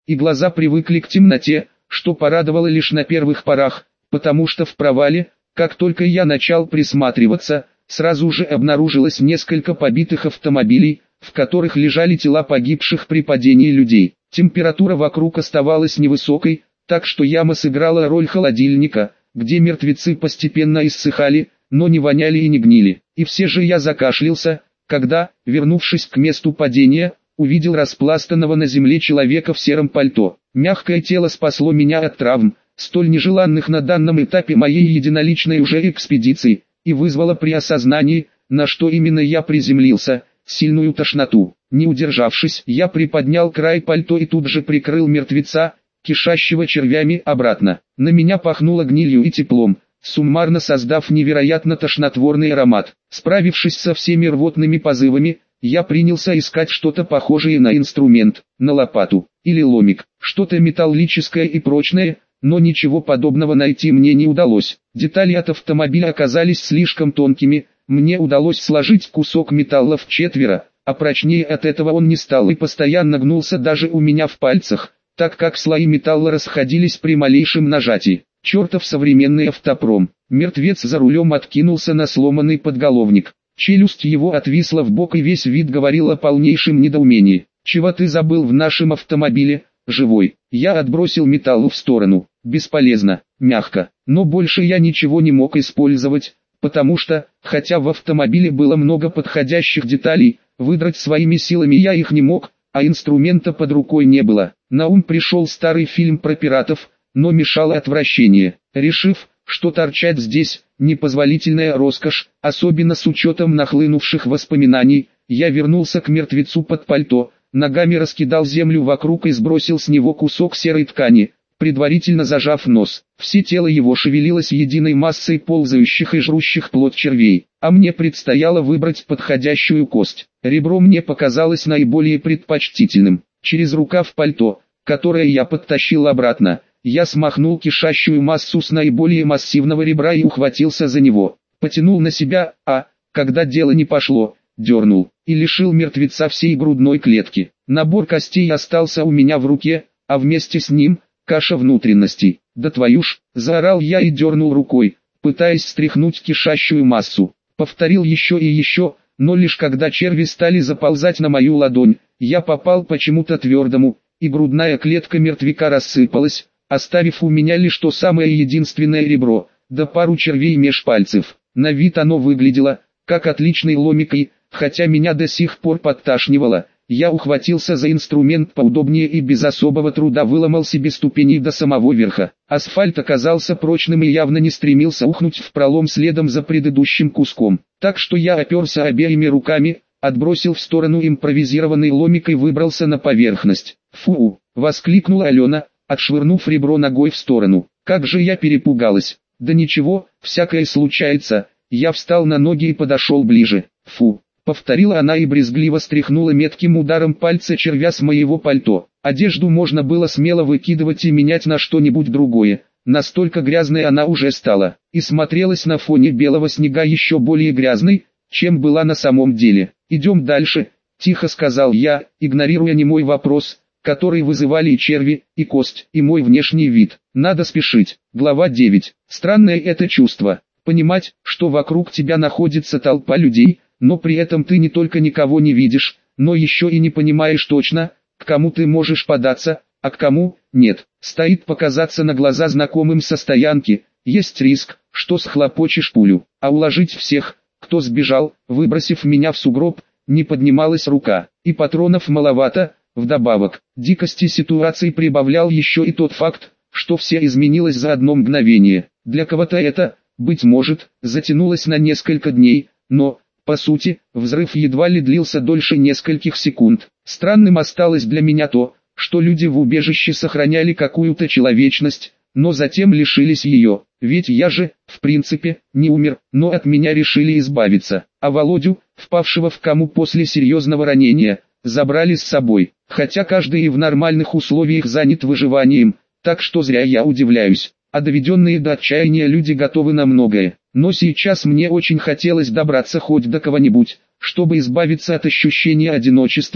и глаза привыкли к темноте, что порадовало лишь на первых порах, потому что в провале, как только я начал присматриваться, сразу же обнаружилось несколько побитых автомобилей, в которых лежали тела погибших при падении людей. Температура вокруг оставалась невысокой, так что яма сыграла роль холодильника, где мертвецы постепенно иссыхали, но не воняли и не гнили. И все же я закашлялся, когда, вернувшись к месту падения, увидел распластанного на земле человека в сером пальто. Мягкое тело спасло меня от травм, столь нежеланных на данном этапе моей единоличной уже экспедиции, и вызвало при осознании, на что именно я приземлился, сильную тошноту. Не удержавшись, я приподнял край пальто и тут же прикрыл мертвеца, кишащего червями, обратно. На меня пахнуло гнилью и теплом, суммарно создав невероятно тошнотворный аромат. Справившись со всеми рвотными позывами, я принялся искать что-то похожее на инструмент, на лопату или ломик, что-то металлическое и прочное, но ничего подобного найти мне не удалось. Детали от автомобиля оказались слишком тонкими, мне удалось сложить кусок металла в четверо, а прочнее от этого он не стал и постоянно гнулся даже у меня в пальцах, так как слои металла расходились при малейшем нажатии. Чертов современный автопром. Мертвец за рулем откинулся на сломанный подголовник. Челюсть его отвисла в бок и весь вид говорил о полнейшем недоумении. «Чего ты забыл в нашем автомобиле, живой?» Я отбросил металл в сторону. Бесполезно, мягко. Но больше я ничего не мог использовать, потому что, хотя в автомобиле было много подходящих деталей, выдрать своими силами я их не мог, а инструмента под рукой не было. На ум пришел старый фильм про пиратов, но мешало отвращение. Решив, что торчать здесь – непозволительная роскошь, особенно с учетом нахлынувших воспоминаний, я вернулся к мертвецу под пальто, ногами раскидал землю вокруг и сбросил с него кусок серой ткани, предварительно зажав нос. Все тело его шевелилось единой массой ползающих и жрущих плоть червей, а мне предстояло выбрать подходящую кость. Ребро мне показалось наиболее предпочтительным. Через рукав пальто, которое я подтащил обратно, я смахнул кишащую массу с наиболее массивного ребра и ухватился за него. Потянул на себя, а, когда дело не пошло, дернул, и лишил мертвеца всей грудной клетки. Набор костей остался у меня в руке, а вместе с ним – каша внутренностей. «Да твою ж!» – заорал я и дернул рукой, пытаясь стряхнуть кишащую массу. Повторил еще и еще, но лишь когда черви стали заползать на мою ладонь, я попал почему-то твердому, и грудная клетка мертвяка рассыпалась, оставив у меня лишь то самое единственное ребро, да пару червей меж пальцев. На вид оно выглядело, как отличный ломик и, хотя меня до сих пор подташнивало, я ухватился за инструмент поудобнее и без особого труда выломал себе ступени до самого верха. Асфальт оказался прочным и явно не стремился ухнуть в пролом следом за предыдущим куском. Так что я оперся обеими руками, отбросил в сторону импровизированный ломик и выбрался на поверхность. «Фу!» — воскликнула Алена, отшвырнув ребро ногой в сторону. Как же я перепугалась. Да ничего, всякое случается. Я встал на ноги и подошел ближе. «Фу!» — повторила она и брезгливо стряхнула метким ударом пальца червя с моего пальто. Одежду можно было смело выкидывать и менять на что-нибудь другое. Настолько грязной она уже стала, и смотрелась на фоне белого снега еще более грязной, чем была на самом деле. «Идем дальше», — тихо сказал я, игнорируя немой вопрос, который вызывали и черви, и кость, и мой внешний вид. Надо спешить. Глава 9. Странное это чувство. Понимать, что вокруг тебя находится толпа людей, но при этом ты не только никого не видишь, но еще и не понимаешь точно, к кому ты можешь податься, а к кому нет. Стоит показаться на глаза знакомым со стоянки, есть риск, что схлопочешь пулю, а уложить всех, кто сбежал, выбросив меня в сугроб, не поднималась рука, и патронов маловато. Вдобавок, дикости ситуации прибавлял еще и тот факт, что все изменилось за одно мгновение. Для кого-то это, быть может, затянулось на несколько дней, но, по сути, взрыв едва ли длился дольше нескольких секунд. Странным осталось для меня то, что люди в убежище сохраняли какую-то человечность, но затем лишились ее. Ведь я же, в принципе, не умер, но от меня решили избавиться. А Володю, впавшего в кому после серьезного ранения, забрали с собой, хотя каждый и в нормальных условиях занят выживанием, так что зря я удивляюсь, а доведенные до отчаяния люди готовы на многое. Но сейчас мне очень хотелось добраться хоть до кого-нибудь, чтобы избавиться от ощущения одиночества,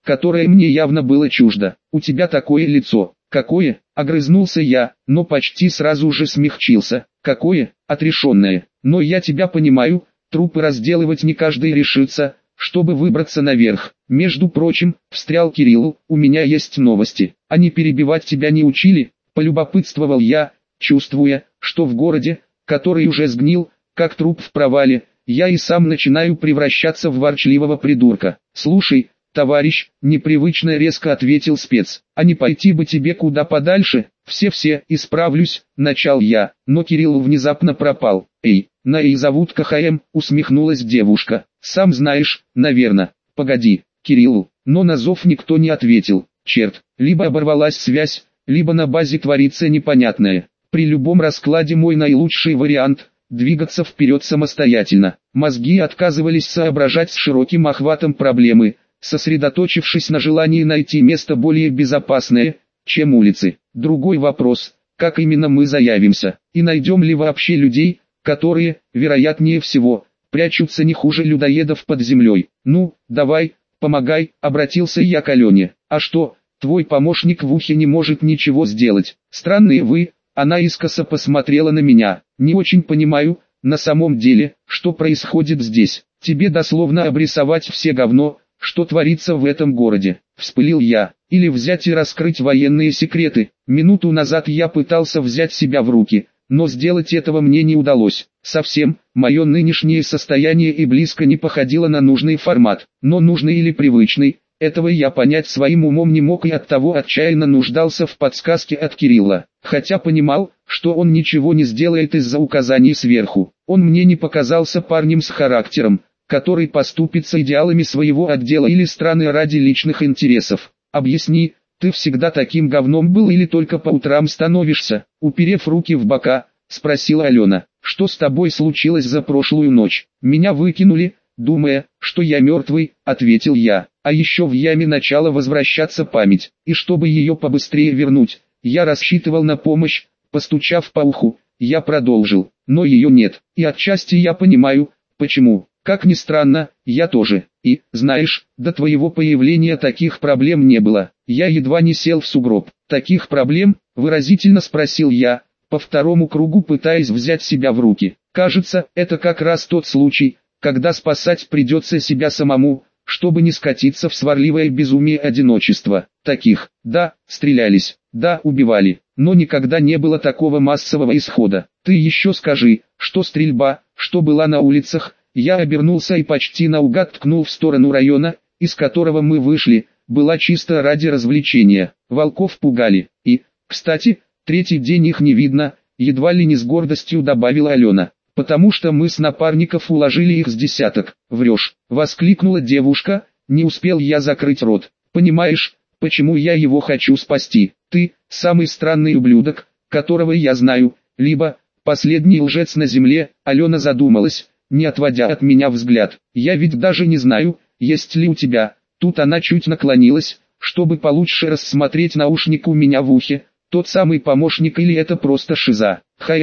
которое мне явно было чуждо. «У тебя такое лицо». «Какое?» — огрызнулся я, но почти сразу же смягчился. «Какое?» — отрешенное. «Но я тебя понимаю, трупы разделывать не каждый решится, чтобы выбраться наверх. Между прочим, встрял Кирилл, у меня есть новости. Они перебивать тебя не учили?» — полюбопытствовал я, чувствуя, что в городе, который уже сгнил, как труп в провале, я и сам начинаю превращаться в ворчливого придурка. «Слушай, товарищ», — непривычно резко ответил спец, — «а не пойти бы тебе куда подальше?» «Все-все, исправлюсь», — начал я, но Кирилл внезапно пропал. «Эй, Наи зовут КХМ», — усмехнулась девушка. «Сам знаешь, наверно». «Погоди, Кирилл», но на зов никто не ответил. Черт, либо оборвалась связь, либо на базе творится непонятное. При любом раскладе мой наилучший вариант — двигаться вперед самостоятельно. Мозги отказывались соображать с широким охватом проблемы, сосредоточившись на желании найти место более безопасное, чем улицы. Другой вопрос, как именно мы заявимся, и найдем ли вообще людей, которые, вероятнее всего, прячутся не хуже людоедов под землей. «Ну, давай, помогай», — обратился я к Алене. «А что, твой помощник в ухе не может ничего сделать? Странные вы». Она искоса посмотрела на меня. «Не очень понимаю, на самом деле, что происходит здесь. Тебе дословно обрисовать все говно, что творится в этом городе», — вспылил я. «Или взять и раскрыть военные секреты». Минуту назад я пытался взять себя в руки, но сделать этого мне не удалось. Совсем, мое нынешнее состояние и близко не походило на нужный формат, но нужный или привычный. Этого я понять своим умом не мог и оттого отчаянно нуждался в подсказке от Кирилла, хотя понимал, что он ничего не сделает из-за указаний сверху. Он мне не показался парнем с характером, который поступится идеалами своего отдела или страны ради личных интересов. «Объясни, ты всегда таким говном был или только по утрам становишься?» Уперев руки в бока, спросила Алена. «Что с тобой случилось за прошлую ночь?» «Меня выкинули, думая, что я мертвый», — ответил я. «А еще в яме начала возвращаться память, и чтобы ее побыстрее вернуть, я рассчитывал на помощь». Постучав по уху, я продолжил, «но ее нет, и отчасти я понимаю, почему. Как ни странно, я тоже. И, знаешь, до твоего появления таких проблем не было. Я едва не сел в сугроб». «Таких проблем?» — выразительно спросил я, по второму кругу пытаясь взять себя в руки. «Кажется, это как раз тот случай, когда спасать придется себя самому, чтобы не скатиться в сварливое безумие одиночества. Таких, да, стрелялись, да, убивали, но никогда не было такого массового исхода. Ты еще скажи, что стрельба, что была на улицах». Я обернулся и почти наугад ткнул в сторону района, из которого мы вышли, была чисто ради развлечения. Волков пугали. И, кстати, третий день их не видно, едва ли не с гордостью добавила Алена. «Потому что мы с напарников уложили их с десяток». «Врешь», — воскликнула девушка, не успел я закрыть рот. «Понимаешь, почему я его хочу спасти? Ты, самый странный ублюдок, которого я знаю, либо, последний лжец на земле». Алена задумалась, не отводя от меня взгляд. «Я ведь даже не знаю, есть ли у тебя». Тут она чуть наклонилась, чтобы получше рассмотреть наушник у меня в ухе. Тот самый помощник или это просто шиза?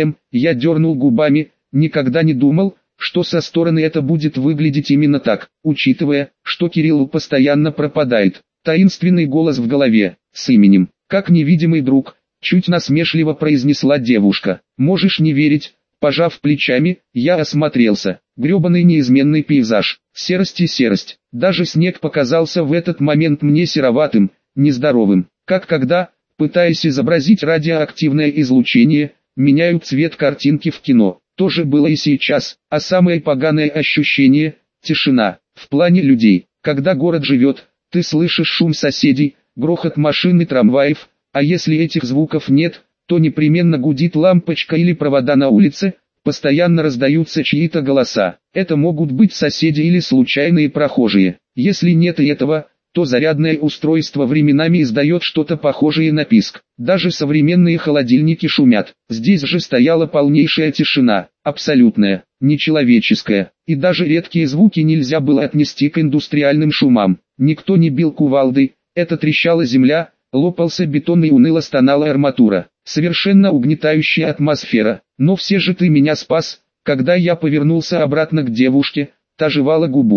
Я дернул губами. Никогда не думал, что со стороны это будет выглядеть именно так, учитывая, что Кирилл постоянно пропадает. Таинственный голос в голове, с именем, как невидимый друг, чуть насмешливо произнесла девушка. «Можешь не верить». Пожав плечами, я осмотрелся. Гребаный неизменный пейзаж, серость и серость. Даже снег показался в этот момент мне сероватым, нездоровым. Как когда, пытаясь изобразить радиоактивное излучение, меняют цвет картинки в кино. То же было и сейчас, а самое поганое ощущение – тишина. В плане людей, когда город живет, ты слышишь шум соседей, грохот машин и трамваев, а если этих звуков нет, то непременно гудит лампочка или провода на улице, постоянно раздаются чьи-то голоса. Это могут быть соседи или случайные прохожие. Если нет и этого, то зарядное устройство временами издает что-то похожее на писк. Даже современные холодильники шумят. Здесь же стояла полнейшая тишина, абсолютная, нечеловеческая. И даже редкие звуки нельзя было отнести к индустриальным шумам. Никто не бил кувалдой, это трещала земля, лопался бетон и уныло стонала арматура. Совершенно угнетающая атмосфера. «Но все же ты меня спас». Когда я повернулся обратно к девушке, та жевала губу.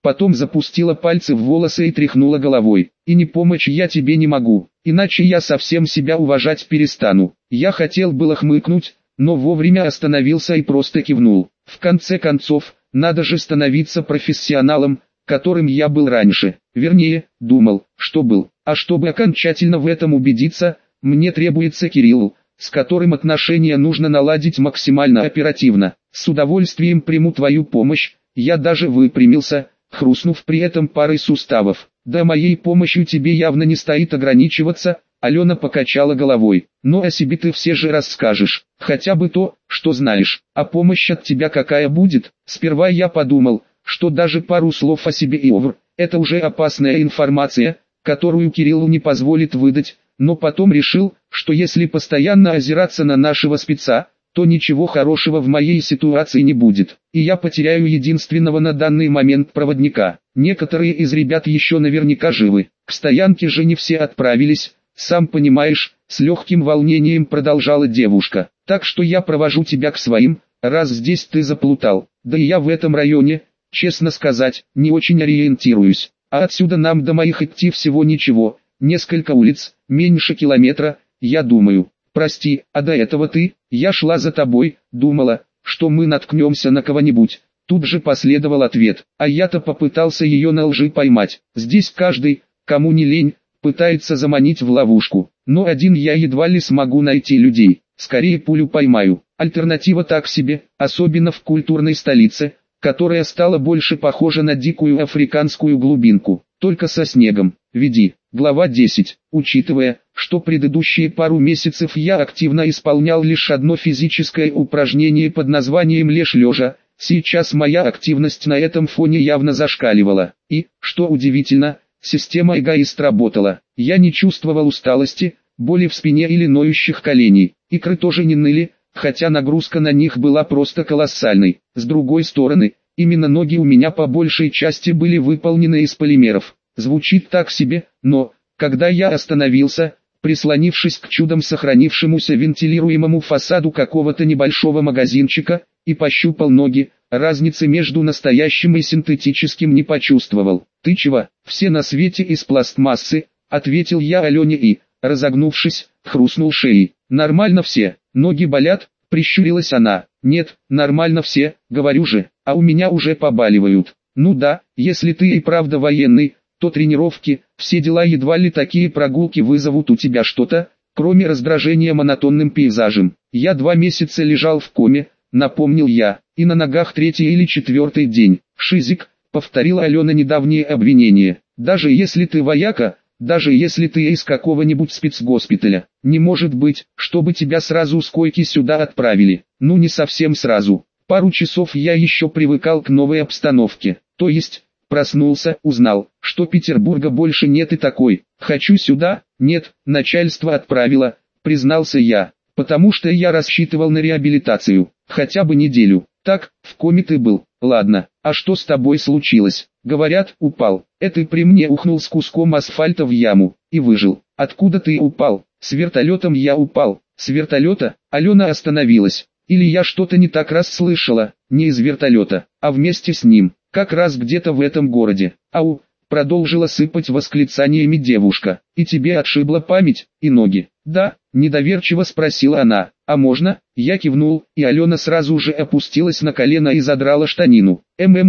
Потом запустила пальцы в волосы и тряхнула головой. И не помочь я тебе не могу, иначе я совсем себя уважать перестану. Я хотел было хмыкнуть, но вовремя остановился и просто кивнул. В конце концов, надо же становиться профессионалом, которым я был раньше. Вернее, думал, что был. А чтобы окончательно в этом убедиться, мне требуется Кирилл, с которым отношения нужно наладить максимально оперативно. С удовольствием приму твою помощь. Я даже выпрямился, хрустнув при этом парой суставов. Да моей помощью тебе явно не стоит ограничиваться. Алена покачала головой. Но о себе ты все же расскажешь. Хотя бы то, что знаешь. А помощь от тебя какая будет? Сперва я подумал, что даже пару слов о себе и это уже опасная информация, которую Кириллу не позволит выдать, но потом решил, что если постоянно озираться на нашего спеца, то ничего хорошего в моей ситуации не будет, и я потеряю единственного на данный момент проводника. Некоторые из ребят еще наверняка живы, к стоянке же не все отправились, сам понимаешь, с легким волнением продолжала девушка. Так что я провожу тебя к своим, раз здесь ты заплутал, да и я в этом районе, честно сказать, не очень ориентируюсь, а отсюда нам до моих идти всего ничего, несколько улиц, меньше километра, я думаю. Прости, а до этого ты, я шла за тобой, думала, что мы наткнемся на кого-нибудь. Тут же последовал ответ, а я-то попытался ее на лжи поймать. Здесь каждый, кому не лень, пытается заманить в ловушку, но один я едва ли смогу найти людей, скорее пулю поймаю. Альтернатива так себе, особенно в культурной столице, которая стала больше похожа на дикую африканскую глубинку, только со снегом. Веди. Глава 10. Учитывая, что предыдущие пару месяцев я активно исполнял лишь одно физическое упражнение под названием лежь лежа, сейчас моя активность на этом фоне явно зашкаливала. И, что удивительно, система эгоист работала. Я не чувствовал усталости, боли в спине или ноющих коленей. Икры тоже не ныли, хотя нагрузка на них была просто колоссальной. С другой стороны, именно ноги у меня по большей части были выполнены из полимеров. Звучит так себе, но, когда я остановился, прислонившись к чудом сохранившемуся вентилируемому фасаду какого-то небольшого магазинчика, и пощупал ноги, разницы между настоящим и синтетическим не почувствовал. «Ты чего? Все на свете из пластмассы», — ответил я Алене и, разогнувшись, хрустнул шеей. «Нормально все, ноги болят», — прищурилась она. «Нет, нормально все, говорю же, а у меня уже побаливают». «Ну да, если ты и правда военный, то тренировки, все дела едва ли такие прогулки вызовут у тебя что-то, кроме раздражения монотонным пейзажем. Я 2 месяца лежал в коме», — напомнил я, — «и на ногах 3-й или 4-й день». «Шизик», — повторила Алена недавнее обвинение, — «даже если ты вояка, даже если ты из какого-нибудь спецгоспиталя, не может быть, чтобы тебя сразу с койки сюда отправили». «Ну не совсем сразу. Пару часов я еще привыкал к новой обстановке, то есть...» Проснулся, узнал, что Петербурга больше нет и такой. «Хочу сюда?» «Нет, начальство отправило», признался я, потому что я рассчитывал на реабилитацию, хотя бы неделю. «Так, в коме ты был, ладно, а что с тобой случилось?» «Говорят, упал». «Это при мне ухнул с куском асфальта в яму, и выжил». «Откуда ты упал?» «С вертолетом я упал». «С вертолета?» Алена остановилась. «Или я что-то не так расслышала?» «Не из вертолета, а вместе с ним. Как раз где-то в этом городе». «Ау!» — продолжила сыпать восклицаниями девушка. «И тебе отшибла память, и ноги?» «Да», — недоверчиво спросила она. «А можно?» Я кивнул, и Алена сразу же опустилась на колено и задрала штанину.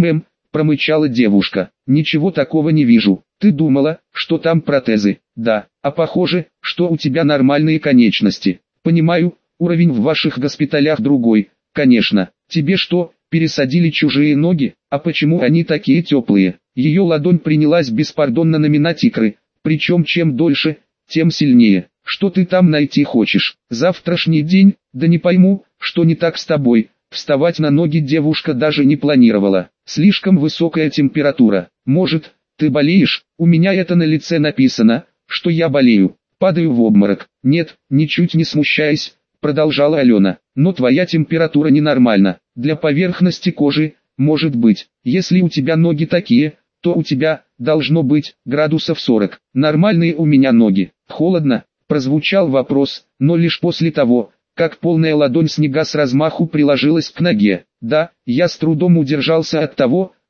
Промычала девушка. «Ничего такого не вижу. Ты думала, что там протезы?» «Да, а похоже, что у тебя нормальные конечности». «Понимаю, уровень в ваших госпиталях другой, конечно. Тебе что, пересадили чужие ноги? А почему они такие теплые?» Ее ладонь принялась беспардонно наминать икры, причем чем дольше, тем сильнее. «Что ты там найти хочешь? Завтрашний день? Да не пойму, что не так с тобой». Вставать на ноги девушка даже не планировала. «Слишком высокая температура. Может, ты болеешь? У меня это на лице написано, что я болею. Падаю в обморок». «Нет, ничуть не смущаясь», продолжала Алена. «Но твоя температура ненормальна. Для поверхности кожи, может быть. Если у тебя ноги такие, то у тебя, должно быть, градусов 40. Нормальные у меня ноги». «Холодно?» прозвучал вопрос, но лишь после того, как полная ладонь снега с размаху приложилась к ноге. Да, я с трудом удержался от того,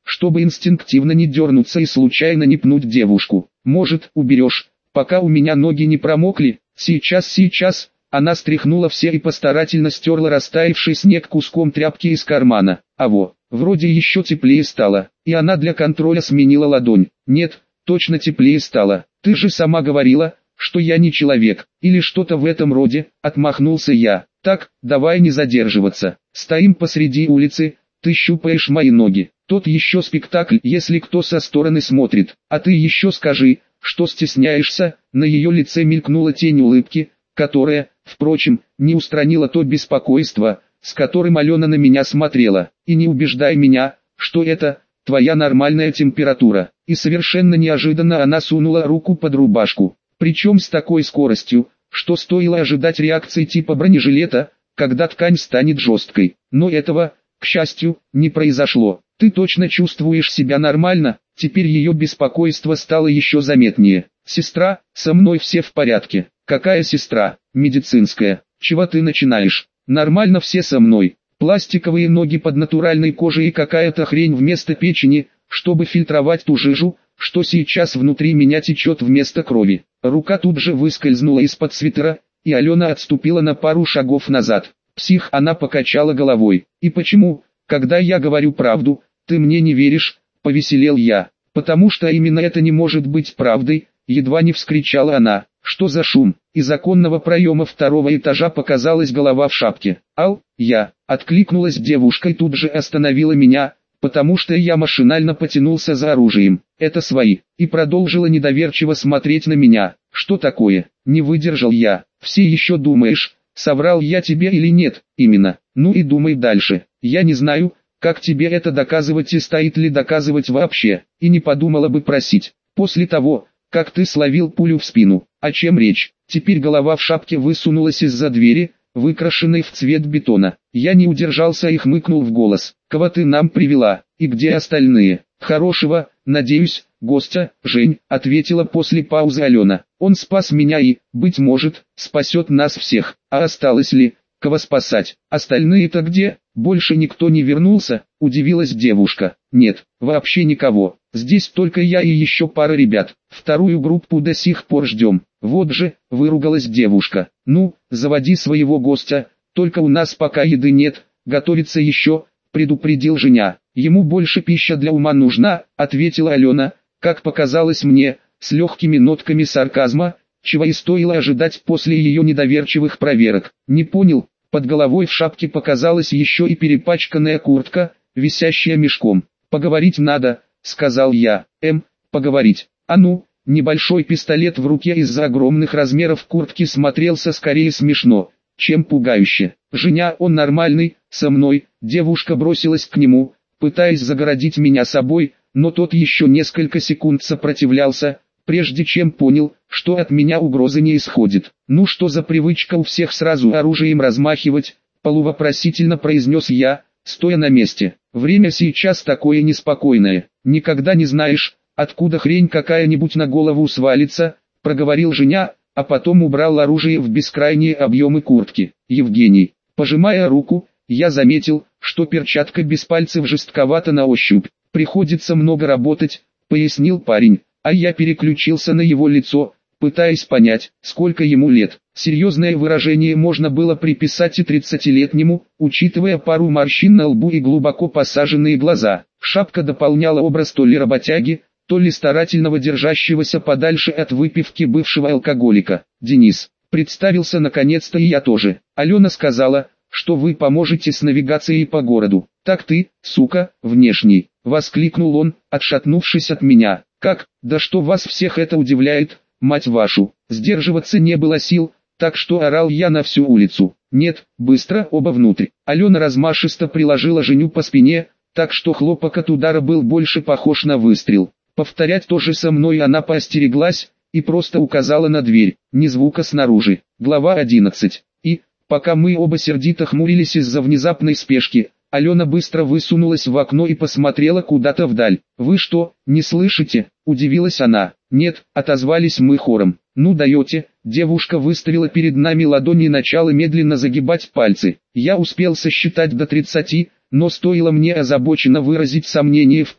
чтобы инстинктивно не дернуться и случайно не пнуть девушку. Может, уберешь, пока у меня ноги не промокли? Сейчас. Она стряхнула все и постарательно стерла растаявший снег куском тряпки из кармана. Вроде еще теплее стало, и она для контроля сменила ладонь. Нет, точно теплее стало. Ты же сама говорила, что я не человек, или что-то в этом роде, отмахнулся я. Так, давай не задерживаться. Стоим посреди улицы, ты щупаешь мои ноги. Тот еще спектакль, если кто со стороны смотрит. А ты еще скажи, что стесняешься. На ее лице мелькнула тень улыбки, которая, впрочем, не устранила то беспокойство, с которым Алена на меня смотрела. И не убеждай меня, что это твоя нормальная температура. И совершенно неожиданно она сунула руку под рубашку. Причем с такой скоростью, что стоило ожидать реакции типа бронежилета, когда ткань станет жесткой. Но этого, к счастью, не произошло. Ты точно чувствуешь себя нормально? Теперь ее беспокойство стало еще заметнее. Сестра, со мной все в порядке. Какая сестра? Медицинская. Чего ты начинаешь? Нормально все со мной. Пластиковые ноги под натуральной кожей и какая-то хрень вместо печени, чтобы фильтровать ту жижу, что сейчас внутри меня течет вместо крови. Рука тут же выскользнула из-под свитера, и Алена отступила на пару шагов назад. Псих, она покачала головой. И почему, когда я говорю правду, ты мне не веришь? Повеселел я. Потому что именно это не может быть правдой, едва не вскричала она. Что за шум? Из оконного проема второго этажа показалась голова в шапке. Я. Откликнулась девушка и тут же остановила меня, потому что я машинально потянулся за оружием. Это свои. И продолжила недоверчиво смотреть на меня. Что такое? Не выдержал я. Все еще думаешь, соврал я тебе или нет? Именно. Ну и думай дальше. Я не знаю, как тебе это доказывать и стоит ли доказывать вообще. И не подумала бы просить. После того, как ты словил пулю в спину. О чем речь? Теперь голова в шапке высунулась из-за двери, выкрашенной в цвет бетона. Я не удержался и хмыкнул в голос. Кого ты нам привела? И где остальные? Хорошего, надеюсь, гостя, Жень, ответила после паузы Алена. Он спас меня и, быть может, спасет нас всех. А осталось ли, кого спасать? Остальные-то где? Больше никто не вернулся? Удивилась девушка. Нет, вообще никого. Здесь только я и еще пара ребят. Вторую группу до сих пор ждем. Вот же, выругалась девушка. Ну, заводи своего гостя, только у нас пока еды нет, готовится еще, предупредил Женя. Ему больше пища для ума нужна, ответила Алена, как показалось мне, с легкими нотками сарказма, чего и стоило ожидать после ее недоверчивых проверок. Не понял, под головой в шапке показалась еще и перепачканная куртка, висящая мешком. Поговорить надо, сказал я. Поговорить. А ну, небольшой пистолет в руке из-за огромных размеров куртки смотрелся скорее смешно, чем пугающе. Женя, он нормальный, со мной. Девушка бросилась к нему, пытаясь загородить меня собой, но тот еще несколько секунд сопротивлялся, прежде чем понял, что от меня угрозы не исходит. Ну что за привычка у всех сразу оружием размахивать, полувопросительно произнес я, стоя на месте. Время сейчас такое неспокойное, никогда не знаешь, откуда хрень какая-нибудь на голову свалится, проговорил Женя, а потом убрал оружие в бескрайние объемы куртки. Евгений, пожимая руку, я заметил, что перчатка без пальцев жестковата на ощупь. Приходится много работать, пояснил парень, а я переключился на его лицо, пытаясь понять, сколько ему лет. Серьезное выражение можно было приписать и 30-летнему, учитывая пару морщин на лбу и глубоко посаженные глаза. Шапка дополняла образ то ли работяги, то ли старательного держащегося подальше от выпивки бывшего алкоголика. Денис, представился наконец-то и я тоже. Алена сказала, что вы поможете с навигацией по городу. Так ты, сука, внешний, воскликнул он, отшатнувшись от меня. Как, да что вас всех это удивляет, мать вашу. Сдерживаться не было сил, так что орал я на всю улицу. Нет, быстро, оба внутрь. Алена размашисто приложила Женю по спине, так что хлопок от удара был больше похож на выстрел. Повторять то же со мной она поостереглась, и просто указала на дверь, ни звука снаружи. Глава 11. И, пока мы оба сердито хмурились из-за внезапной спешки, Алена быстро высунулась в окно и посмотрела куда-то вдаль. «Вы что, не слышите?» – удивилась она. «Нет», – отозвались мы хором. «Ну даете», – девушка выставила перед нами ладони и начала медленно загибать пальцы. Я успел сосчитать до 30, но стоило мне озабоченно выразить сомнение в том,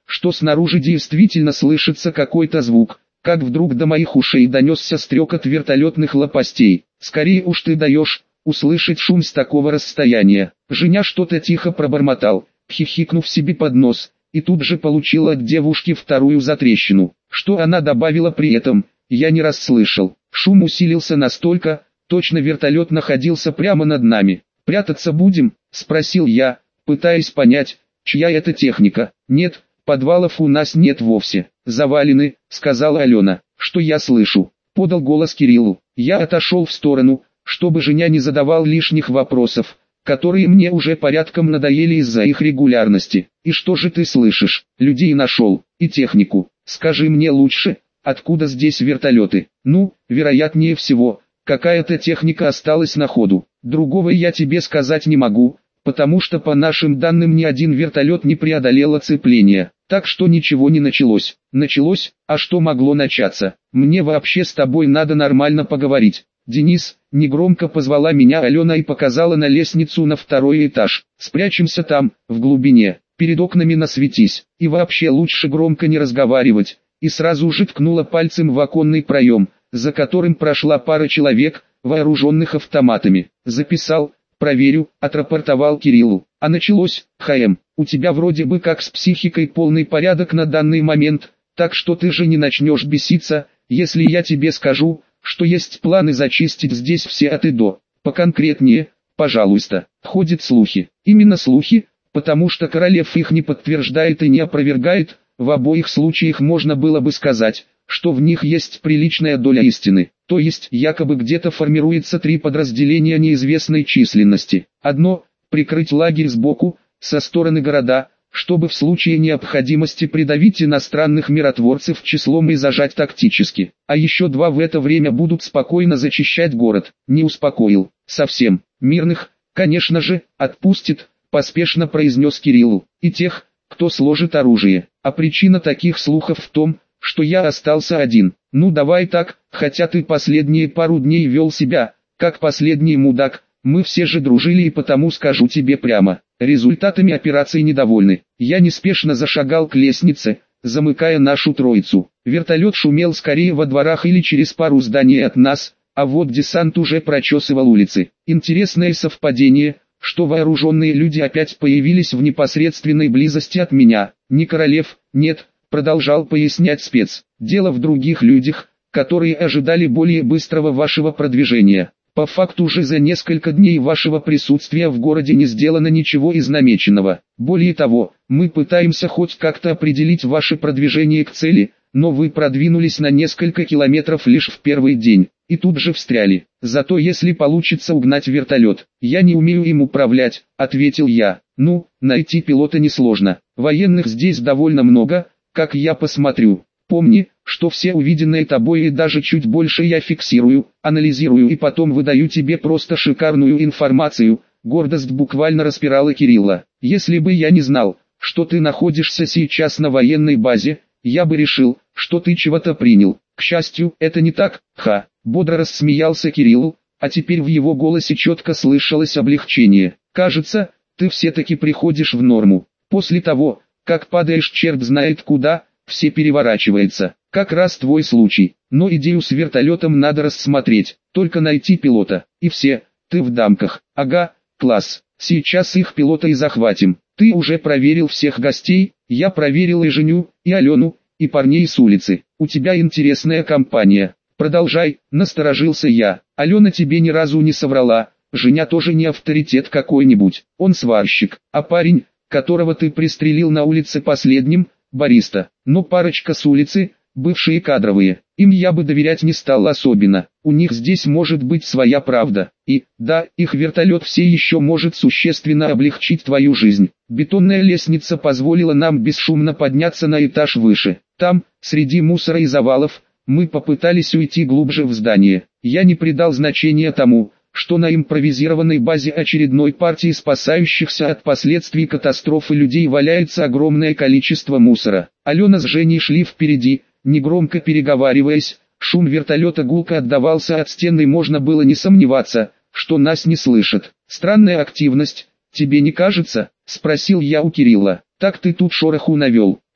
что снаружи действительно слышится какой-то звук, как вдруг до моих ушей донесся стрекот вертолетных лопастей. «Скорее уж ты даешь услышать шум с такого расстояния». Женя что-то тихо пробормотал, хихикнув себе под нос, и тут же получил от девушки вторую затрещину. Что она добавила при этом, я не расслышал. Шум усилился настолько, точно вертолет находился прямо над нами. «Прятаться будем?» – спросил я, пытаясь понять, чья это техника. «Нет, подвалов у нас нет вовсе. Завалены», – сказала Алена. «Что я слышу?» – подал голос Кириллу. Я отошел в сторону, чтобы Женя не задавал лишних вопросов, которые мне уже порядком надоели из-за их регулярности. «И что же ты слышишь?» «Людей нашел, и технику. Скажи мне лучше, откуда здесь вертолеты?» «Ну, вероятнее всего, какая-то техника осталась на ходу. Другого я тебе сказать не могу, потому что по нашим данным ни один вертолет не преодолел оцепление. Так что ничего не началось». «Началось? А что могло начаться? Мне вообще с тобой надо нормально поговорить». «Денис», — негромко позвала меня Алена и показала на лестницу на второй этаж. «Спрячемся там, в глубине, перед окнами насветись, и вообще лучше громко не разговаривать». И сразу же ткнула пальцем в оконный проем, за которым прошла пара человек, вооруженных автоматами. «Записал, проверю», — отрапортовал Кириллу. «А началось, ХМ, у тебя вроде бы как с психикой полный порядок на данный момент, так что ты же не начнешь беситься, если я тебе скажу, что есть планы зачистить здесь все от и до. Поконкретнее, пожалуйста». Ходят слухи. Именно слухи, потому что Королев их не подтверждает и не опровергает. В обоих случаях можно было бы сказать, что в них есть приличная доля истины. То есть якобы где-то формируется 3 подразделения неизвестной численности. Одно – прикрыть лагерь сбоку, со стороны города, чтобы в случае необходимости придавить иностранных миротворцев числом и зажать тактически. А еще 2 в это время будут спокойно зачищать город. Не успокоил. Совсем. Мирных, конечно же, отпустит, поспешно произнес Кириллу. И тех, кто сложит оружие. А причина таких слухов в том, что я остался один. Ну давай так, хотя ты последние пару дней вел себя, как последний мудак. Мы все же дружили и потому скажу тебе прямо. Результатами операции недовольны. Я неспешно зашагал к лестнице, замыкая нашу троицу. Вертолет шумел скорее во дворах или через пару зданий от нас, а вот десант уже прочесывал улицы. Интересное совпадение, что вооруженные люди опять появились в непосредственной близости от меня. Не Королев, нет, продолжал пояснять спец. Дело в других людях, которые ожидали более быстрого вашего продвижения. По факту уже за несколько дней вашего присутствия в городе не сделано ничего из намеченного. Более того, мы пытаемся хоть как-то определить ваше продвижение к цели, но вы продвинулись на несколько километров лишь в первый день, и тут же встряли. Зато если получится угнать вертолет, я не умею им управлять, ответил я. Ну, найти пилота несложно. Военных здесь довольно много, как я посмотрю. Помни, что все увиденное тобой и даже чуть больше я фиксирую, анализирую и потом выдаю тебе просто шикарную информацию. Гордость буквально распирала Кирилла. Если бы я не знал, что ты находишься сейчас на военной базе, я бы решил, что ты чего-то принял. К счастью, это не так, ха. Бодро рассмеялся Кирилл, а теперь в его голосе четко слышалось облегчение. Кажется, ты все-таки приходишь в норму. После того, как падаешь черт знает куда, все переворачивается. Как раз твой случай. Но идею с вертолетом надо рассмотреть. Только найти пилота. И все, ты в дамках. Ага, класс. Сейчас их пилота и захватим. Ты уже проверил всех гостей. Я проверил и Женю, и Алену, и парней с улицы. У тебя интересная компания. Продолжай, насторожился я. Алена тебе ни разу не соврала. Женя тоже не авторитет какой-нибудь. Он сварщик. А парень, которого ты пристрелил на улице последним, бариста. Но парочка с улицы, бывшие кадровые, им я бы доверять не стал особенно. У них здесь может быть своя правда. И, да, их вертолет все еще может существенно облегчить твою жизнь. Бетонная лестница позволила нам бесшумно подняться на этаж выше. Там, среди мусора и завалов, мы попытались уйти глубже в здание. Я не придал значения тому, что на импровизированной базе очередной партии спасающихся от последствий катастрофы людей валяется огромное количество мусора. Алена с Женей шли впереди, негромко переговариваясь, шум вертолета гулко отдавался от стены, можно было не сомневаться, что нас не слышат. «Странная активность, тебе не кажется?» – спросил я у Кирилла. «Так ты тут шороху навел»,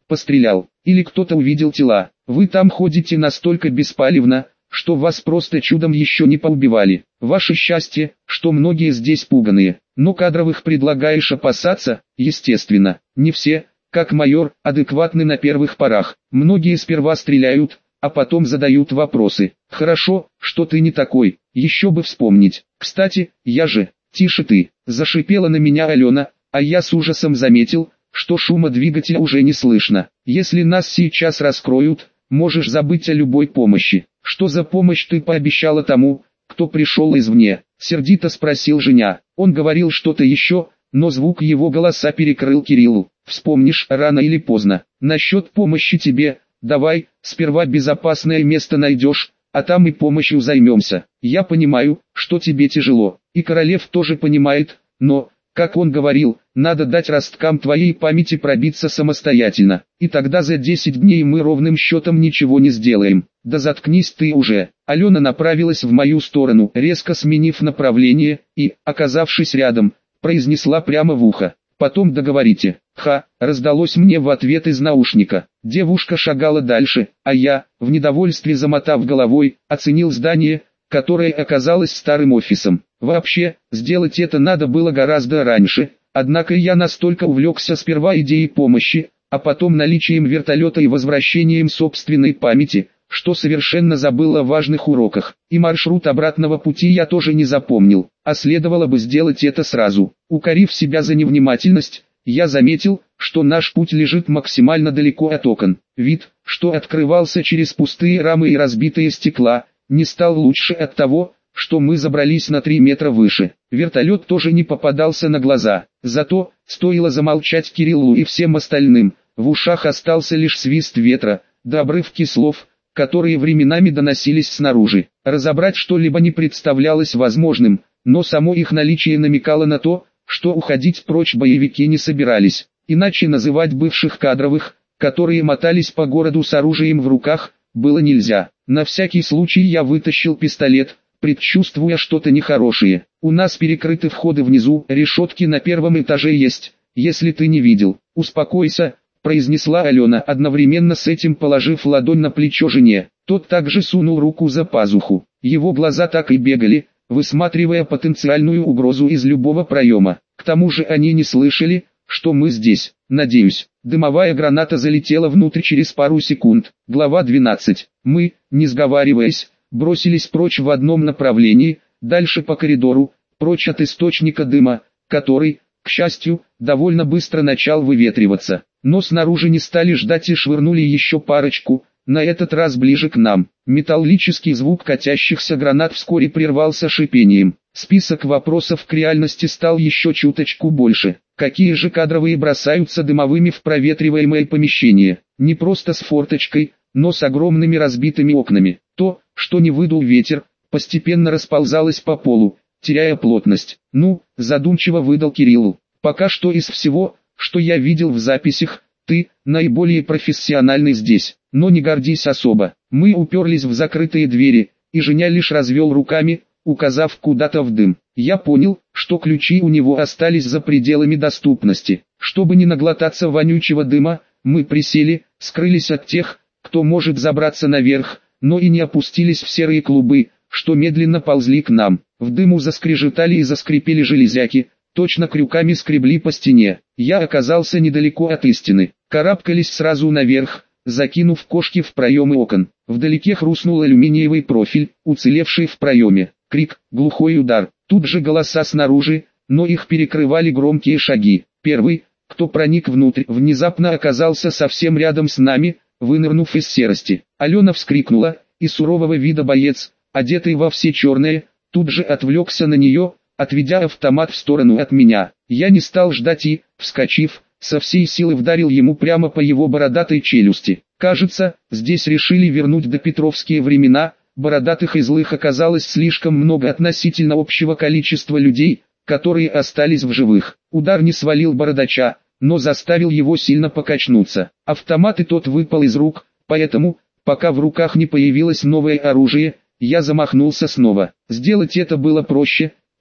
пострелял. Или кто-то увидел тела. Вы там ходите настолько беспалевно, что вас просто чудом еще не поубивали. Ваше счастье, что многие здесь пуганые. Но кадровых предлагаешь опасаться, естественно. Не все, как майор, адекватны на первых порах. Многие сперва стреляют, а потом задают вопросы. Хорошо, что ты не такой, еще бы вспомнить. Кстати, я же, тише ты, зашипела на меня Алена, а я с ужасом заметил, что шума двигателя уже не слышно. Если нас сейчас раскроют, можешь забыть о любой помощи. Что за помощь ты пообещала тому, кто пришел извне? Сердито спросил Женя. Он говорил что-то еще, но звук его голоса перекрыл Кириллу. Вспомнишь рано или поздно. Насчет помощи тебе, давай, сперва безопасное место найдешь, а там и помощью займемся. Я понимаю, что тебе тяжело, и Королев тоже понимает, но, как он говорил, надо дать росткам твоей памяти пробиться самостоятельно, и тогда за 10 дней мы ровным счетом ничего не сделаем. Да заткнись ты уже. Алена направилась в мою сторону, резко сменив направление, и, оказавшись рядом, произнесла прямо в ухо. Потом договорите. Ха, раздалось мне в ответ из наушника. Девушка шагала дальше, а я, в недовольстве замотав головой, оценил здание, которое оказалось старым офисом. Вообще, сделать это надо было гораздо раньше, однако я настолько увлекся сперва идеей помощи, а потом наличием вертолета и возвращением собственной памяти, что совершенно забыл о важных уроках. И маршрут обратного пути я тоже не запомнил, а следовало бы сделать это сразу. Укорив себя за невнимательность, я заметил, что наш путь лежит максимально далеко от окон. Вид, что открывался через пустые рамы и разбитые стекла, не стал лучше от того, что мы забрались на 3 метра выше. Вертолет тоже не попадался на глаза. Зато, стоило замолчать Кириллу и всем остальным, в ушах остался лишь свист ветра, да обрывки слов, которые временами доносились снаружи. Разобрать что-либо не представлялось возможным, но само их наличие намекало на то, что уходить прочь боевики не собирались. Иначе называть бывших кадровых, которые мотались по городу с оружием в руках, было нельзя. На всякий случай я вытащил пистолет, предчувствуя что-то нехорошее. У нас перекрыты входы внизу, решетки на первом этаже есть, если ты не видел. Успокойся, произнесла Алена, одновременно с этим положив ладонь на плечо жене. Тот также сунул руку за пазуху. Его глаза так и бегали, высматривая потенциальную угрозу из любого проема. К тому же они не слышали, что мы здесь. Надеюсь, дымовая граната залетела внутрь через пару секунд. Глава 12. Мы, не сговариваясь, бросились прочь в одном направлении, дальше по коридору, прочь от источника дыма, который, к счастью, довольно быстро начал выветриваться. Но снаружи не стали ждать и швырнули еще парочку, на этот раз ближе к нам. Металлический звук катящихся гранат вскоре прервался шипением. Список вопросов к реальности стал еще чуточку больше. Какие же кадровые бросаются дымовыми в проветриваемое помещение? Не просто с форточкой, но с огромными разбитыми окнами. То, что не выдул ветер, постепенно расползалось по полу, теряя плотность. Ну, задумчиво выдал Кириллу. Пока что из всего, что я видел в записях, ты наиболее профессиональный здесь. Но не гордись особо. Мы уперлись в закрытые двери, и Женя лишь развел руками, указав куда-то в дым. Я понял, что ключи у него остались за пределами доступности. Чтобы не наглотаться вонючего дыма, мы присели, скрылись от тех, кто может забраться наверх, но и не опустились в серые клубы, что медленно ползли к нам. В дыму заскрежетали и заскрипели железяки, точно крюками скребли по стене. Я оказался недалеко от истины. Карабкались сразу наверх, закинув кошки в проемы окон. Вдалеке хрустнул алюминиевый профиль, уцелевший в проеме. Крик, глухой удар. Тут же голоса снаружи, но их перекрывали громкие шаги. Первый, кто проник внутрь, внезапно оказался совсем рядом с нами, вынырнув из серости. Алена вскрикнула, и сурового вида боец, одетый во все черное, тут же отвлекся на нее, отведя автомат в сторону от меня. Я не стал ждать и, вскочив, со всей силы вдарил ему прямо по его бородатой челюсти. Кажется, здесь решили вернуть допетровские времена. Бородатых и злых оказалось слишком много относительно общего количества людей, которые остались в живых. Удар не свалил бородача, но заставил его сильно покачнуться. Автомат и тот выпал из рук, поэтому, пока в руках не появилось новое оружие, я замахнулся снова. Сделать это было проще,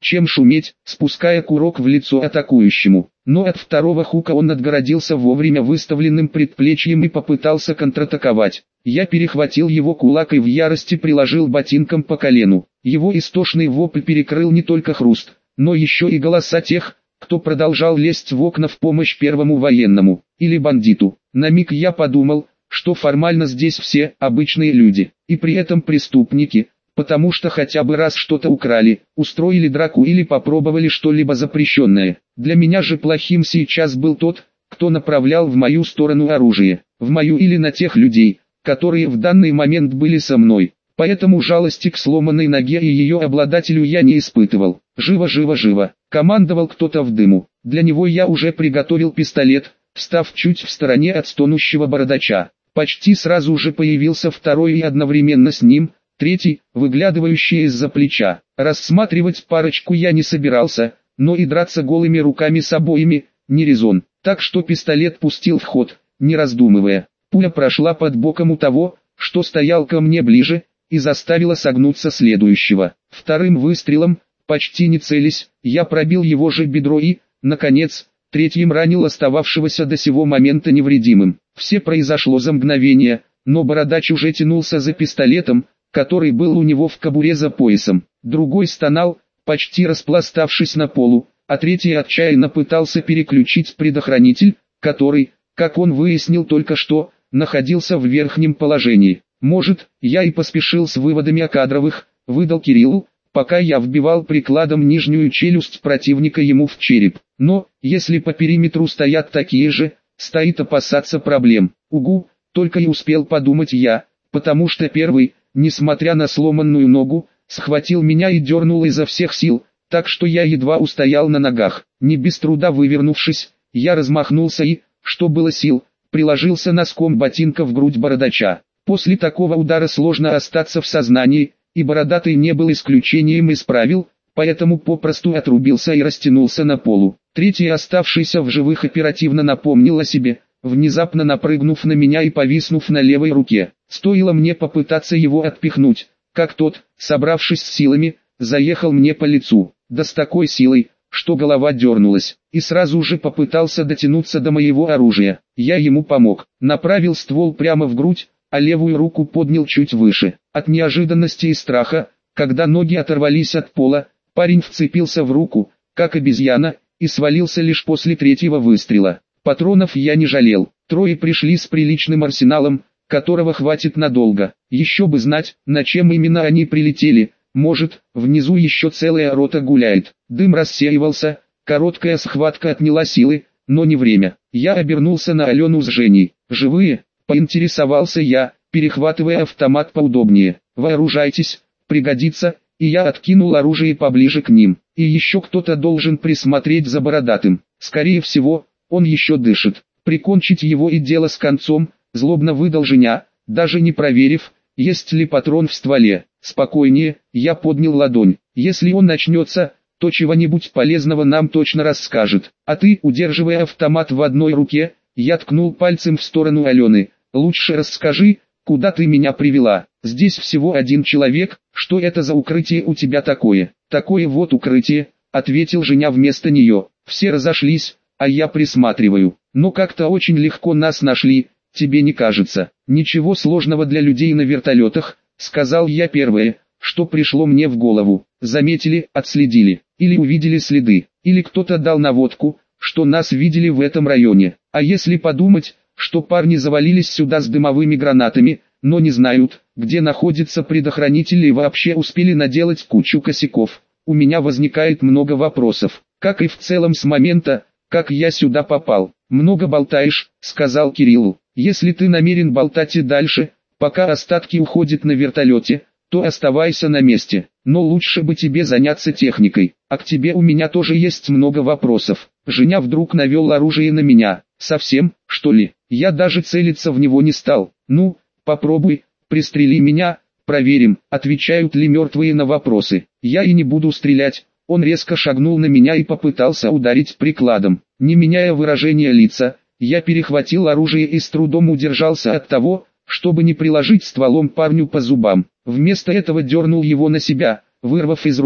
чем шуметь, спуская курок в лицо атакующему. Но от второго хука он отгородился вовремя выставленным предплечьем и попытался контратаковать. Я перехватил его кулак и в ярости приложил ботинком по колену. Его истошный вопль перекрыл не только хруст, но еще и голоса тех, кто продолжал лезть в окна в помощь первому военному, или бандиту. На миг я подумал, что формально здесь все обычные люди, и при этом преступники, потому что хотя бы раз что-то украли, устроили драку или попробовали что-либо запрещенное. Для меня же плохим сейчас был тот, кто направлял в мою сторону оружие, в мою или на тех людей, которые в данный момент были со мной. Поэтому жалости к сломанной ноге и ее обладателю я не испытывал. «Живо, живо, живо!» — командовал кто-то в дыму. Для него я уже приготовил пистолет, встав чуть в стороне от стонущего бородача. Почти сразу же появился второй и одновременно с ним третий, выглядывающий из-за плеча. Рассматривать парочку я не собирался, но и драться голыми руками с обоими не резон. Так что пистолет пустил в ход, не раздумывая. Пуля прошла под боком у того, что стоял ко мне ближе, и заставила согнуться следующего. Вторым выстрелом, почти не целясь, я пробил его же бедро и, наконец, третьим ранил остававшегося до сего момента невредимым. Все произошло за мгновение, но бородач уже тянулся за пистолетом, который был у него в кобуре за поясом. Другой стонал, почти распластавшись на полу, а третий отчаянно пытался переключить предохранитель, который, как он выяснил только что, находился в верхнем положении. Может, я и поспешил с выводами о кадровых, выдал Кириллу, пока я вбивал прикладом нижнюю челюсть противника ему в череп. Но, если по периметру стоят такие же, стоит опасаться проблем. Угу, только и успел подумать я, потому что первый, несмотря на сломанную ногу, схватил меня и дернул изо всех сил, так что я едва устоял на ногах. Не без труда вывернувшись, я размахнулся и, что было сил, приложился носком ботинка в грудь бородача. После такого удара сложно остаться в сознании, и бородатый не был исключением из правил, поэтому попросту отрубился и растянулся на полу. Третий, оставшийся в живых, оперативно напомнил о себе, внезапно напрыгнув на меня и повиснув на левой руке. Стоило мне попытаться его отпихнуть, как тот, собравшись с силами, заехал мне по лицу, да с такой силой, что голова дернулась, и сразу же попытался дотянуться до моего оружия. Я ему помог, направил ствол прямо в грудь, а левую руку поднял чуть выше. От неожиданности и страха, когда ноги оторвались от пола, парень вцепился в руку, как обезьяна, и свалился лишь после третьего выстрела. Патронов я не жалел, трое пришли с приличным арсеналом, которого хватит надолго. Еще бы знать, на чем именно они прилетели. Может, внизу еще целая рота гуляет. Дым рассеивался, короткая схватка отняла силы, но не время. Я обернулся на Алену с Женей. «Живые?» — поинтересовался я, перехватывая автомат поудобнее. «Вооружайтесь, пригодится», и я откинул оружие поближе к ним. И еще кто-то должен присмотреть за бородатым. Скорее всего, он еще дышит. Прикончить его и дело с концом, злобно выдал Женя, даже не проверив, есть ли патрон в стволе. «Спокойнее», я поднял ладонь. «Если он начнется, то чего-нибудь полезного нам точно расскажет. А ты, удерживая автомат в одной руке, я ткнул пальцем в сторону Алены. Лучше расскажи, куда ты меня привела. Здесь всего один человек, что это за укрытие у тебя такое?» «Такое вот укрытие», ответил Женя вместо нее. «Все разошлись, а я присматриваю. Но как-то очень легко нас нашли, тебе не кажется?» «Ничего сложного для людей на вертолетах», сказал я первое, что пришло мне в голову. Заметили, отследили, или увидели следы, или кто-то дал наводку, что нас видели в этом районе. А если подумать, что парни завалились сюда с дымовыми гранатами, но не знают, где находится предохранитель и вообще успели наделать кучу косяков, у меня возникает много вопросов, как и в целом с момента, как я сюда попал. «Много болтаешь», — сказал Кириллу. «Если ты намерен болтать и дальше, пока остатки уходят на вертолете, то оставайся на месте, но лучше бы тебе заняться техникой, а к тебе у меня тоже есть много вопросов». Женя вдруг навел оружие на меня. «Совсем, что ли?» Я даже целиться в него не стал. «Ну, попробуй, пристрели меня, проверим, отвечают ли мертвые на вопросы». «Я и не буду стрелять». Он резко шагнул на меня и попытался ударить прикладом. Не меняя выражения лица, я перехватил оружие и с трудом удержался от того, чтобы не приложить стволом парню по зубам. Вместо этого дернул его на себя, вырвав из рук,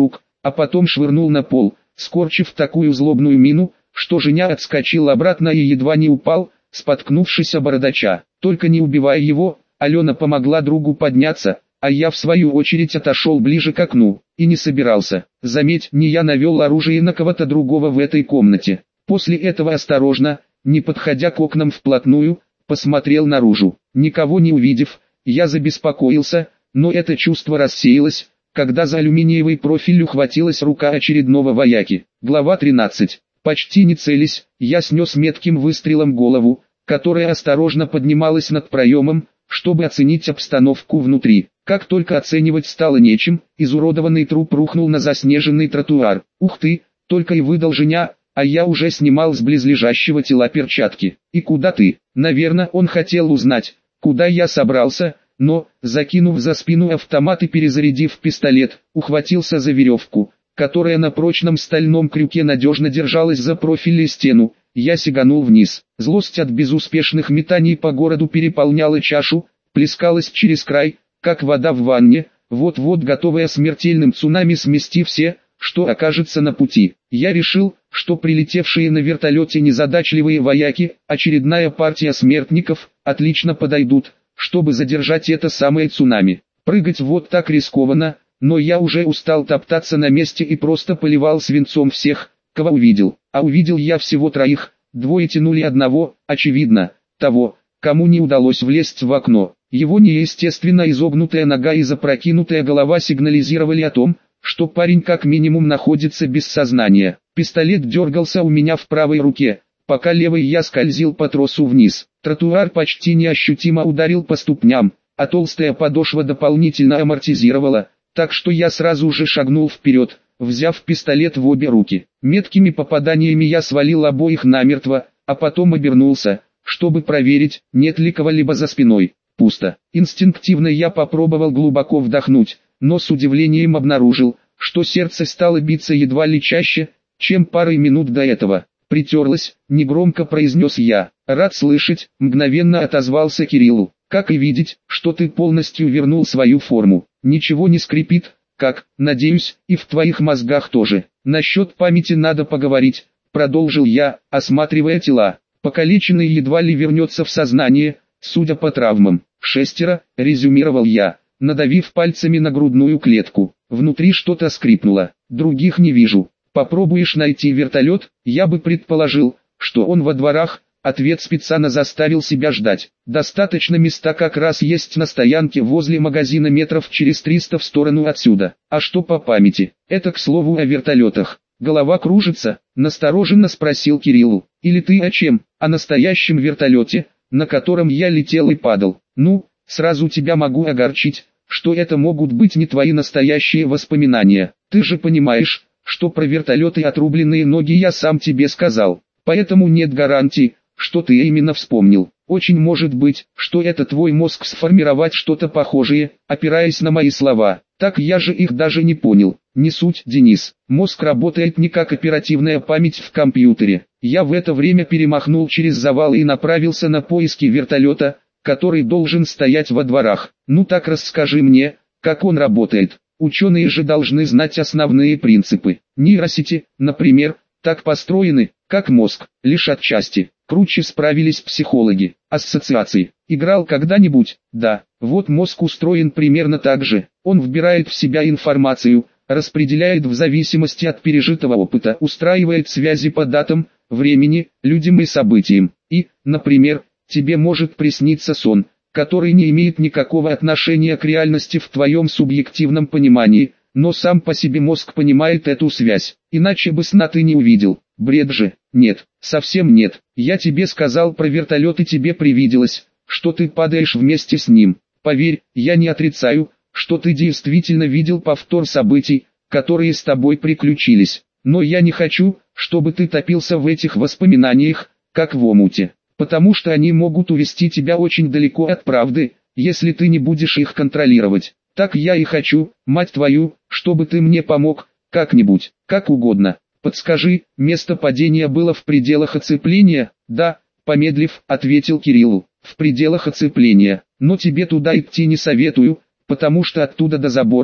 а потом швырнул на пол, скорчив такую злобную мину, что Женя отскочил обратно и едва не упал, споткнувшись о бородача. Только не убивая его, Алена помогла другу подняться, а я в свою очередь отошел ближе к окну, и не собирался. Заметь, не я навел оружие на кого-то другого в этой комнате. После этого осторожно, не подходя к окнам вплотную, посмотрел наружу. Никого не увидев, я забеспокоился, но это чувство рассеялось, когда за алюминиевый профиль ухватилась рука очередного вояки. Глава 13. Почти не целясь, я снес метким выстрелом голову, которая осторожно поднималась над проемом, чтобы оценить обстановку внутри. Как только оценивать стало нечем, изуродованный труп рухнул на заснеженный тротуар. «Ух ты!» — только и выдал Женя, а я уже снимал с близлежащего тела перчатки. «И куда ты?» Наверное, он хотел узнать, куда я собрался, но, закинув за спину автомат и перезарядив пистолет, ухватился за веревку, которая на прочном стальном крюке надежно держалась за профиль и стену. Я сиганул вниз. Злость от безуспешных метаний по городу переполняла чашу, плескалась через край, как вода в ванне, вот-вот готовая смертельным цунами смести все, что окажется на пути. Я решил, что прилетевшие на вертолете незадачливые вояки, очередная партия смертников, отлично подойдут, чтобы задержать это самое цунами. Прыгать вот так рискованно, но я уже устал топтаться на месте и просто поливал свинцом всех, кого увидел. А увидел я всего троих, двое тянули одного, очевидно, того, кому не удалось влезть в окно. Его неестественно изогнутая нога и запрокинутая голова сигнализировали о том, что парень как минимум находится без сознания. Пистолет дергался у меня в правой руке, пока левой я скользил по тросу вниз. Тротуар почти неощутимо ударил по ступням, а толстая подошва дополнительно амортизировала, так что я сразу же шагнул вперед, взяв пистолет в обе руки. Меткими попаданиями я свалил обоих намертво, а потом обернулся, чтобы проверить, нет ли кого-либо за спиной. Пусто. Инстинктивно я попробовал глубоко вдохнуть, но с удивлением обнаружил, что сердце стало биться едва ли чаще, чем парой минут до этого. «Притерлась», — негромко произнес я. «Рад слышать», — мгновенно отозвался Кириллу. «Как и видеть, что ты полностью вернул свою форму. Ничего не скрипит, как, надеюсь, и в твоих мозгах тоже. Насчет памяти надо поговорить», — продолжил я, осматривая тела. «Покалеченный едва ли вернется в сознание, судя по травмам. 6, резюмировал я, надавив пальцами на грудную клетку. Внутри что-то скрипнуло. «Других не вижу. Попробуешь найти вертолет?» Я бы предположил, что он во дворах. Ответ специально заставил себя ждать. «Достаточно места как раз есть на стоянке возле магазина метров через 300 в сторону отсюда. А что по памяти? Это к слову о вертолетах. Голова кружится?» Настороженно спросил Кириллу. «Или ты о чем? О настоящем вертолете, на котором я летел и падал?» «Ну, сразу тебя могу огорчить, что это могут быть не твои настоящие воспоминания. Ты же понимаешь, что про вертолеты и отрубленные ноги я сам тебе сказал. Поэтому нет гарантии, что ты именно вспомнил. Очень может быть, что это твой мозг сформировать что-то похожее, опираясь на мои слова. Так я же их даже не понял. Не суть, Денис. Мозг работает не как оперативная память в компьютере. Я в это время перемахнул через завал и направился на поиски вертолета, который должен стоять во дворах. Ну так расскажи мне, как он работает. Ученые же должны знать основные принципы. Нейросети, например, так построены, как мозг, лишь отчасти. Круче справились психологи. Ассоциации. Играл когда-нибудь? Да. Вот мозг устроен примерно так же. Он вбирает в себя информацию, распределяет в зависимости от пережитого опыта, устраивает связи по датам, времени, людям и событиям. И, например, тебе может присниться сон, который не имеет никакого отношения к реальности в твоем субъективном понимании, но сам по себе мозг понимает эту связь. Иначе бы сна ты не увидел. Бред же. Нет, совсем нет. Я тебе сказал про вертолет и тебе привиделось, что ты падаешь вместе с ним. Поверь, я не отрицаю, что ты действительно видел повтор событий, которые с тобой приключились. Но я не хочу, чтобы ты топился в этих воспоминаниях, как в омуте. Потому что они могут увести тебя очень далеко от правды, если ты не будешь их контролировать. Так я и хочу, мать твою, чтобы ты мне помог, как-нибудь, как угодно. Подскажи, место падения было в пределах оцепления? Да, помедлив, ответил Кириллу. В пределах оцепления, но тебе туда идти не советую, потому что оттуда до забора,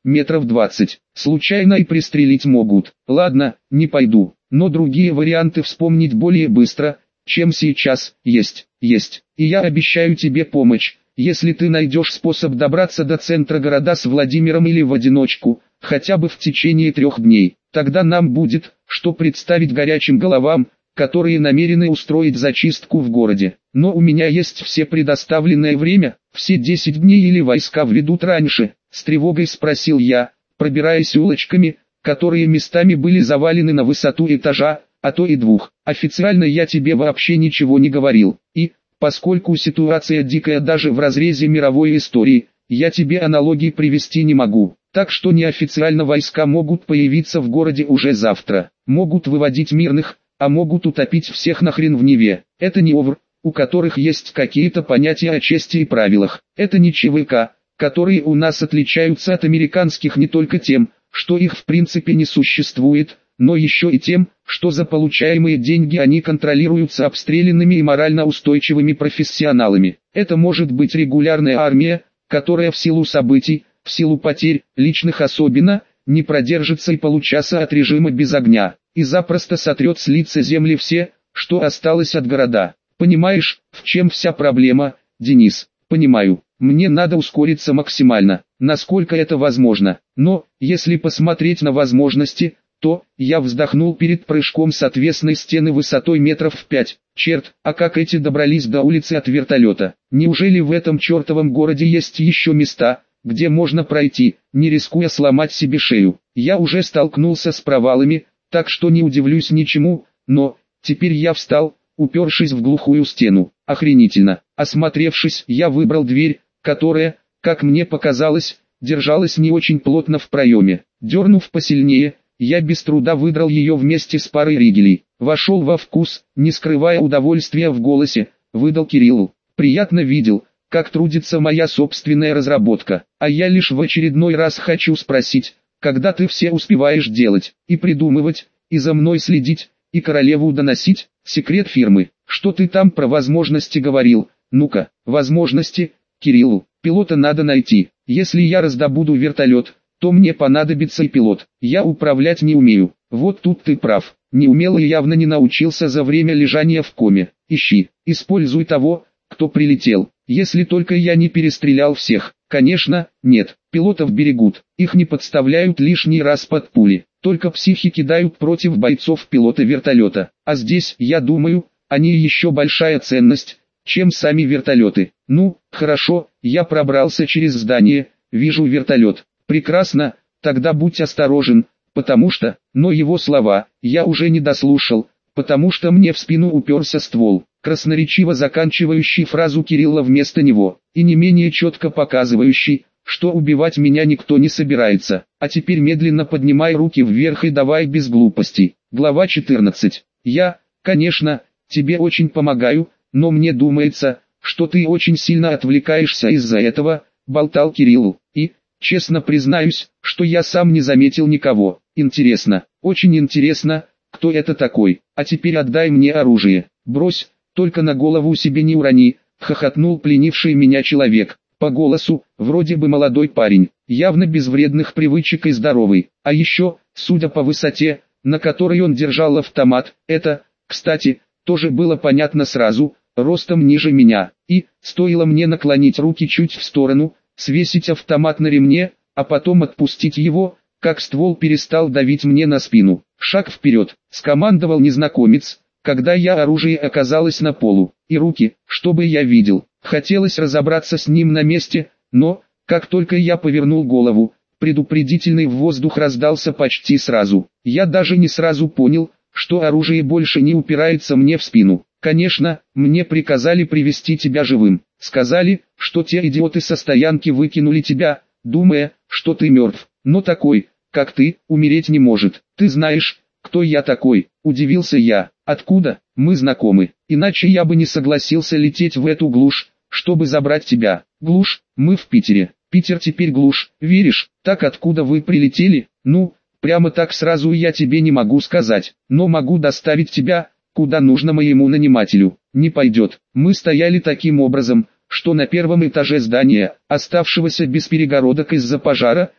метров 20. Случайно и пристрелить могут. Ладно, не пойду, но другие варианты вспомнить более быстро, чем сейчас, есть. И я обещаю тебе помощь, если ты найдешь способ добраться до центра города с Владимиром или в одиночку, хотя бы в течение 3 дней. Тогда нам будет, что представить горячим головам, которые намерены устроить зачистку в городе. Но у меня есть все предоставленное время, все 10 дней или войска введут раньше, с тревогой спросил я, пробираясь улочками, которые местами были завалены на высоту этажа, а то и 2. Официально я тебе вообще ничего не говорил, и, поскольку ситуация дикая даже в разрезе мировой истории, я тебе аналогии привести не могу. Так что неофициально войска могут появиться в городе уже завтра, могут выводить мирных, а могут утопить всех нахрен в Неве. Это не ОВР, у которых есть какие-то понятия о чести и правилах. Это не ЧВК, которые у нас отличаются от американских не только тем, что их в принципе не существует, но еще и тем, что за получаемые деньги они контролируются обстрелянными и морально устойчивыми профессионалами. Это может быть регулярная армия, которая в силу событий, в силу потерь, личных особенно, не продержится и получаса от режима без огня, и запросто сотрет с лица земли все, что осталось от города. Понимаешь, в чем вся проблема, Денис? Понимаю, мне надо ускориться максимально, насколько это возможно, но, если посмотреть на возможности, то, я вздохнул перед прыжком с отвесной стены высотой метров в 5. Черт, а как эти добрались до улицы от вертолета? Неужели в этом чертовом городе есть еще места, где можно пройти, не рискуя сломать себе шею? Я уже столкнулся с провалами, так что не удивлюсь ничему, но, теперь я встал, упершись в глухую стену. Охренительно. Осмотревшись, я выбрал дверь, которая, как мне показалось, держалась не очень плотно в проеме. Дернув посильнее, я без труда выдрал ее вместе с парой ригелей. Вошел во вкус, не скрывая удовольствия в голосе, выдал Кириллу. Приятно видел, как трудится моя собственная разработка. А я лишь в очередной раз хочу спросить, когда ты все успеваешь делать, и придумывать, и за мной следить, и королеву доносить? Секрет фирмы. Что ты там про возможности говорил? Ну-ка, возможности, Кириллу. Пилота надо найти. Если я раздобуду вертолет, то мне понадобится и пилот. Я управлять не умею. Вот тут ты прав. Не умел и явно не научился за время лежания в коме. Ищи, используй того, кто прилетел. Если только я не перестрелял всех. Конечно, нет. Пилотов берегут. Их не подставляют лишний раз под пули. Только психи кидают против бойцов пилота вертолета. А здесь, я думаю, они еще большая ценность, чем сами вертолеты. Ну, хорошо, я пробрался через здание, вижу вертолет. Прекрасно, тогда будь осторожен, потому что, но его слова, я уже не дослушал, потому что мне в спину уперся ствол, красноречиво заканчивающий фразу Кирилла вместо него, и не менее четко показывающий, что убивать меня никто не собирается. А теперь медленно поднимай руки вверх и давай без глупостей. Глава 14. Я, конечно, тебе очень помогаю, но мне думается, что ты очень сильно отвлекаешься из-за этого, болтал Кириллу, и, честно признаюсь, что я сам не заметил никого. Интересно, очень интересно, кто это такой. А теперь отдай мне оружие. Брось, только на голову себе не урони, хохотнул пленивший меня человек. По голосу, вроде бы молодой парень, явно без вредных привычек и здоровый. А еще, судя по высоте, на которой он держал автомат, это, кстати, тоже было понятно сразу, ростом ниже меня. И, стоило мне наклонить руки чуть в сторону, свесить автомат на ремне, а потом отпустить его, как ствол перестал давить мне на спину. Шаг вперед, скомандовал незнакомец, когда оружие оказалось на полу, и руки, чтобы я видел. Хотелось разобраться с ним на месте, но, как только я повернул голову, предупредительный в воздух раздался почти сразу. Я даже не сразу понял, что оружие больше не упирается мне в спину. Конечно, мне приказали привести тебя живым. Сказали, что те идиоты со стоянки выкинули тебя, думая, что ты мертв. Но такой, как ты, умереть не может. Ты знаешь, кто я такой? Удивился я. Откуда? Мы знакомы. Иначе я бы не согласился лететь в эту глушь, чтобы забрать тебя. Глушь? Мы в Питере. Питер теперь глушь. Веришь? Так откуда вы прилетели? Ну, прямо так сразу я тебе не могу сказать. Но могу доставить тебя, куда нужно моему нанимателю. Не пойдет. Мы стояли таким образом, что на первом этаже здания, оставшегося без перегородок из-за пожара,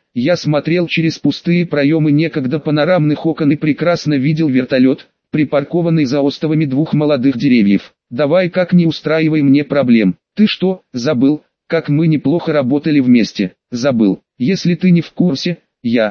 Я смотрел через пустые проемы некогда панорамных окон и прекрасно видел вертолет, припаркованный за остовами двух молодых деревьев. Давай как не устраивай мне проблем. Ты что, забыл, как мы неплохо работали вместе? Забыл. Если ты не в курсе,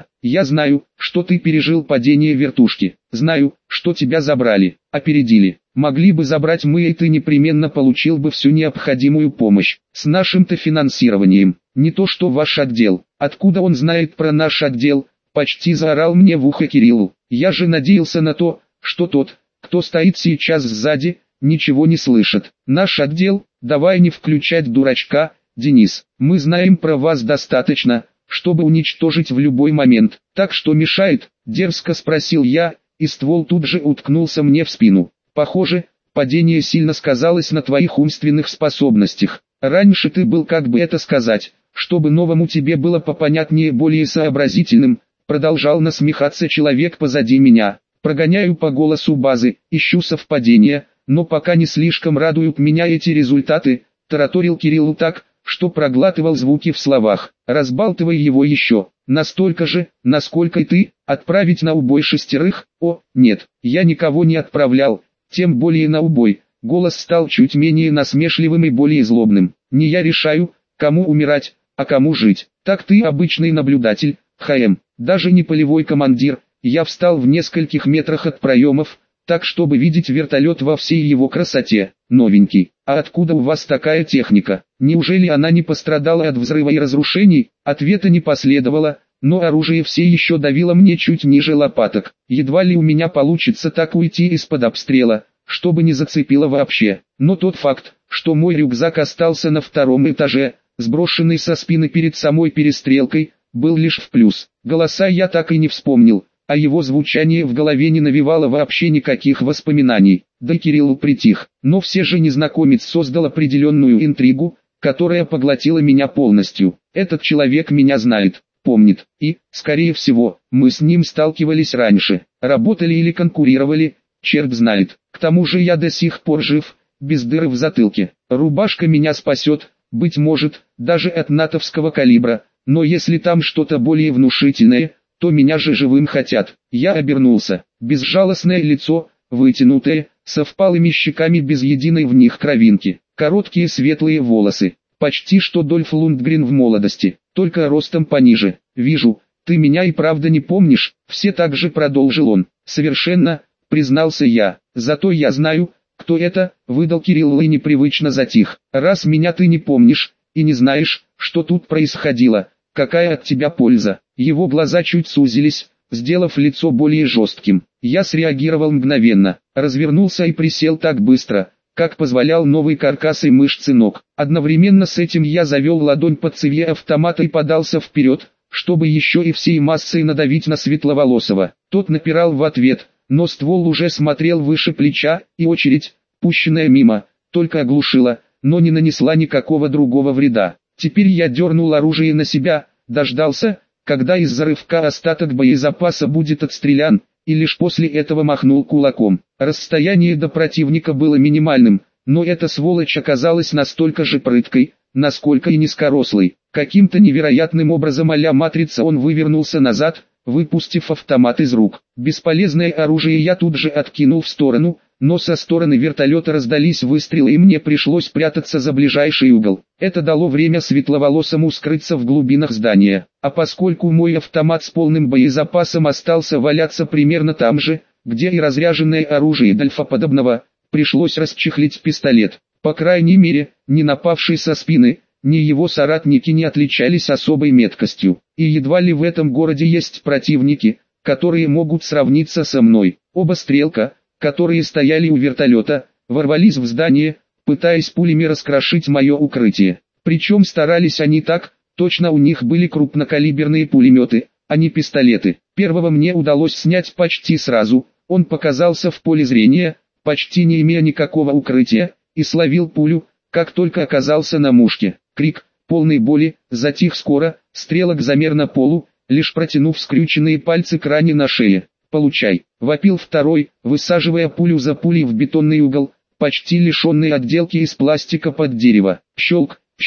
я знаю, что ты пережил падение вертушки. Знаю, что тебя забрали, опередили. Могли бы забрать мы, и ты непременно получил бы всю необходимую помощь. С нашим-то финансированием. Не то что ваш отдел. Откуда он знает про наш отдел? Почти заорал мне в ухо Кириллу. Я же надеялся на то, что тот, кто стоит сейчас сзади, ничего не слышит. Наш отдел, давай не включать дурачка, Денис. Мы знаем про вас достаточно, чтобы уничтожить в любой момент. Так что мешает? Дерзко спросил я, и ствол тут же уткнулся мне в спину. Похоже, падение сильно сказалось на твоих умственных способностях. Раньше ты был, как бы это сказать, чтобы новому тебе было попонятнее, более сообразительным, продолжал насмехаться человек позади меня. Прогоняю по голосу базы, ищу совпадения, но пока не слишком радуют меня эти результаты, тараторил Кириллу так, что проглатывал звуки в словах. Разбалтывай его еще, настолько же, насколько и ты, отправить на убой 6. О, нет, я никого не отправлял, тем более на убой. Голос стал чуть менее насмешливым и более злобным. Не я решаю, кому умирать, а кому жить. Так ты обычный наблюдатель, ХМ, даже не полевой командир. Я встал в нескольких метрах от проемов, так чтобы видеть вертолет во всей его красоте. Новенький. А откуда у вас такая техника? Неужели она не пострадала от взрыва и разрушений? Ответа не последовало, но оружие все еще давило мне чуть ниже лопаток. Едва ли у меня получится так уйти из-под обстрела, чтобы не зацепило вообще. Но тот факт, что мой рюкзак остался на 2-м этаже, сброшенный со спины перед самой перестрелкой, был лишь в плюс. Голоса я так и не вспомнил, а его звучание в голове не навевало вообще никаких воспоминаний. Да Кирилл притих, но все же незнакомец создал определенную интригу, которая поглотила меня полностью. Этот человек меня знает, помнит, и, скорее всего, мы с ним сталкивались раньше, работали или конкурировали, черт знает. К тому же я до сих пор жив, без дыры в затылке. Рубашка меня спасет, быть может, даже от натовского калибра, но если там что-то более внушительное, то меня же живым хотят. Я обернулся, безжалостное лицо, вытянутое, со впалыми щеками без единой в них кровинки, короткие светлые волосы, почти что Дольф Лундгрен в молодости, только ростом пониже. Вижу, ты меня и правда не помнишь, все так же продолжил он. Совершенно, признался я, зато я знаю, кто это, выдал Кирилл и непривычно затих. Раз меня ты не помнишь, и не знаешь, что тут происходило, какая от тебя польза? Его глаза чуть сузились, сделав лицо более жестким. Я среагировал мгновенно, развернулся и присел так быстро, как позволял новый каркас и мышцы ног. Одновременно с этим я завел ладонь под цевье автомата и подался вперед, чтобы еще и всей массой надавить на Светловолосого. Тот напирал в ответ, но ствол уже смотрел выше плеча, и очередь, пущенная мимо, только оглушила, но не нанесла никакого другого вреда. Теперь я дернул оружие на себя, дождался, когда из-за рывка остаток боезапаса будет отстрелян, и лишь после этого махнул кулаком. Расстояние до противника было минимальным, но эта сволочь оказалась настолько же прыткой, насколько и низкорослой. Каким-то невероятным образом а-ля матрица он вывернулся назад, выпустив автомат из рук. Бесполезное оружие я тут же откинул в сторону, но со стороны вертолета раздались выстрелы и мне пришлось прятаться за ближайший угол. Это дало время Светловолосому скрыться в глубинах здания. А поскольку мой автомат с полным боезапасом остался валяться примерно там же, где и разряженное оружие дольфоподобного, пришлось расчехлить пистолет. По крайней мере, ни напавший со спины, ни его соратники не отличались особой меткостью. И едва ли в этом городе есть противники, которые могут сравниться со мной. Оба стрелка, которые стояли у вертолета, ворвались в здание, пытаясь пулями раскрошить мое укрытие. Причем старались они так, точно у них были крупнокалиберные пулеметы, а не пистолеты. Первого мне удалось снять почти сразу, он показался в поле зрения, почти не имея никакого укрытия, и словил пулю, как только оказался на мушке. Крик, полный боли, затих скоро, стрелок замер на полу, лишь протянув скрюченные пальцы к ране на шее. «Получай!» — вопил второй, высаживая пулю за пулей в бетонный угол, почти лишенный отделки из пластика под дерево. Щелк, щелк,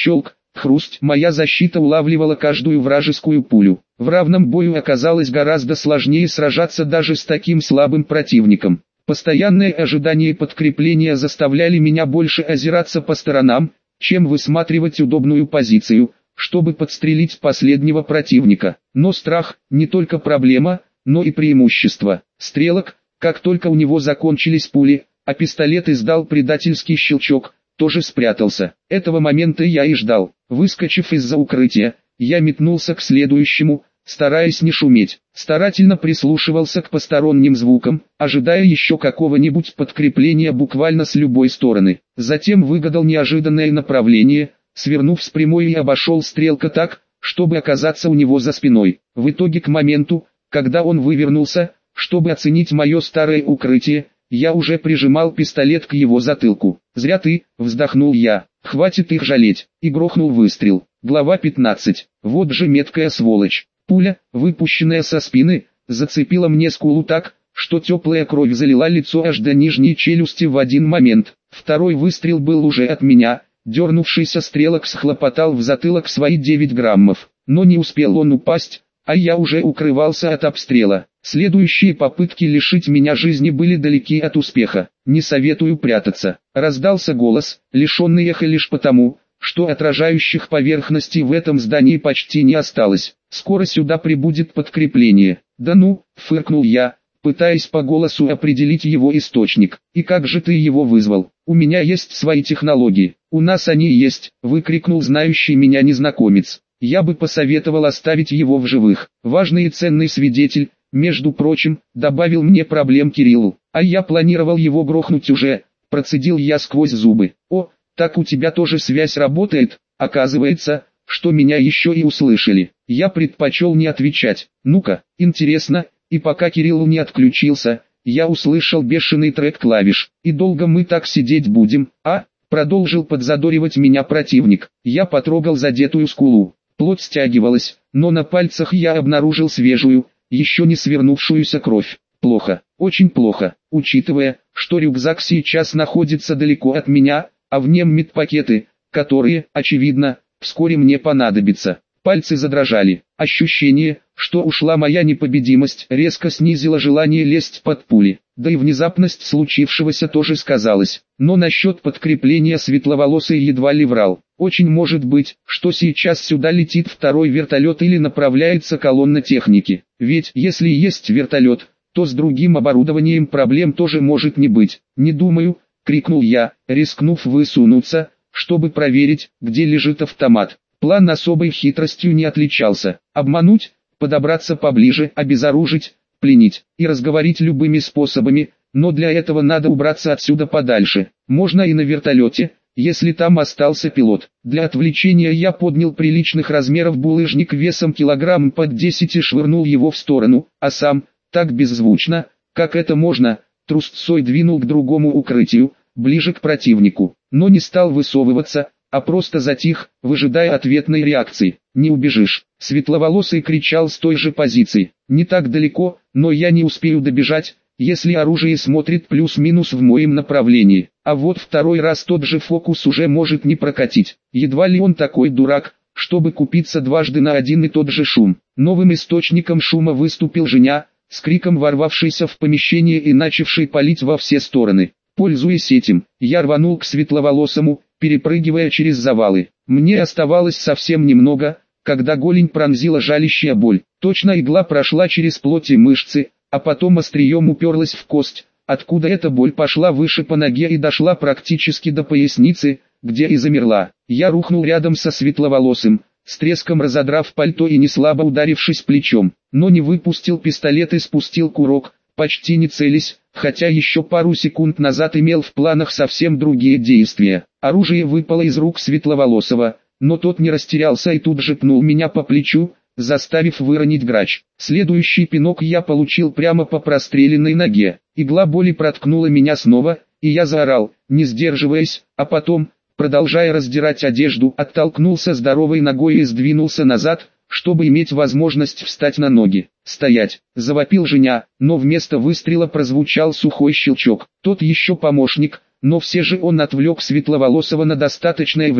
Хруст, моя защита улавливала каждую вражескую пулю. В равном бою оказалось гораздо сложнее сражаться даже с таким слабым противником. Постоянное ожидание подкрепления заставляли меня больше озираться по сторонам, чем высматривать удобную позицию, чтобы подстрелить последнего противника. Но страх – не только проблема, но и преимущество. Стрелок, как только у него закончились пули, а пистолет издал предательский щелчок, тоже спрятался. Этого момента я и ждал. Выскочив из-за укрытия, я метнулся к следующему, стараясь не шуметь. Старательно прислушивался к посторонним звукам, ожидая еще какого-нибудь подкрепления буквально с любой стороны. Затем выгадал неожиданное направление, свернув с прямой и обошел стрелка так, чтобы оказаться у него за спиной. В итоге к моменту, когда он вывернулся, чтобы оценить мое старое укрытие, я уже прижимал пистолет к его затылку. «Зря ты», — вздохнул я, — «хватит их жалеть», и грохнул выстрел. Глава 15. Вот же меткая сволочь. Пуля, выпущенная со спины, зацепила мне скулу так, что теплая кровь залила лицо аж до нижней челюсти в один момент. Второй выстрел был уже от меня, дернувшийся стрелок схлопотал в затылок свои 9 граммов, но не успел он упасть, а я уже укрывался от обстрела. Следующие попытки лишить меня жизни были далеки от успеха. «Не советую прятаться», — раздался голос, лишенный эха лишь потому, что отражающих поверхностей в этом здании почти не осталось. «Скоро сюда прибудет подкрепление». «Да ну», — фыркнул я, пытаясь по голосу определить его источник. «И как же ты его вызвал? У меня есть свои технологии». «У нас они есть», — выкрикнул знающий меня незнакомец. «Я бы посоветовал оставить его в живых. Важный и ценный свидетель, между прочим, добавил мне проблем Кириллу. А я планировал его грохнуть уже», — процедил я сквозь зубы. «О, так у тебя тоже связь работает?» Оказывается, что меня еще и услышали. Я предпочел не отвечать. «Ну-ка, интересно», и пока Кирилл не отключился, я услышал бешеный трек клавиш. «И долго мы так сидеть будем, а?» Продолжил подзадоривать меня противник. Я потрогал задетую скулу. Плоть стягивалась, но на пальцах я обнаружил свежую, еще не свернувшуюся кровь. Плохо, очень плохо, учитывая, что рюкзак сейчас находится далеко от меня, а в нем медпакеты, которые, очевидно, вскоре мне понадобятся. Пальцы задрожали. Ощущение, что ушла моя непобедимость, резко снизило желание лезть под пули. Да и внезапность случившегося тоже сказалась. Но насчет подкрепления светловолосый едва ли врал. Очень может быть, что сейчас сюда летит второй вертолет или направляется колонна техники. Ведь если есть вертолет, то с другим оборудованием проблем тоже может не быть. «Не думаю», — крикнул я, рискнув высунуться, чтобы проверить, где лежит автомат. План особой хитростью не отличался. Обмануть, подобраться поближе, обезоружить, пленить и разговорить любыми способами, но для этого надо убраться отсюда подальше. Можно и на вертолете, если там остался пилот. Для отвлечения я поднял приличных размеров булыжник весом килограмм под 10 и швырнул его в сторону, а сам, так беззвучно, как это можно, трусцой двинул к другому укрытию, ближе к противнику, но не стал высовываться, а просто затих, выжидая ответной реакции. «Не убежишь!» Светловолосый кричал с той же позиции. «Не так далеко, но я не успею добежать, если оружие смотрит плюс-минус в моем направлении. А вот второй раз тот же фокус уже может не прокатить. Едва ли он такой дурак, чтобы купиться дважды на один и тот же шум». Новым источником шума выступил Женя, с криком ворвавшийся в помещение и начавший палить во все стороны. Пользуясь этим, я рванул к светловолосому, перепрыгивая через завалы. Мне оставалось совсем немного, когда голень пронзила жалящая боль. Точно игла прошла через плоть и мышцы, а потом острием уперлась в кость, откуда эта боль пошла выше по ноге и дошла практически до поясницы, где и замерла. Я рухнул рядом со светловолосым, с треском разодрав пальто и неслабо ударившись плечом, но не выпустил пистолет и спустил курок, почти не целясь, хотя еще пару секунд назад имел в планах совсем другие действия. Оружие выпало из рук светловолосого, но тот не растерялся и тут же пнул меня по плечу, заставив выронить грач. Следующий пинок я получил прямо по простреленной ноге. Игла боли проткнула меня снова, и я заорал, не сдерживаясь, а потом, продолжая раздирать одежду, оттолкнулся здоровой ногой и сдвинулся назад, чтобы иметь возможность встать на ноги. «Стоять!» – завопил Женя, но вместо выстрела прозвучал сухой щелчок. Тот еще помощник, но все же он отвлек светловолосого на достаточное время,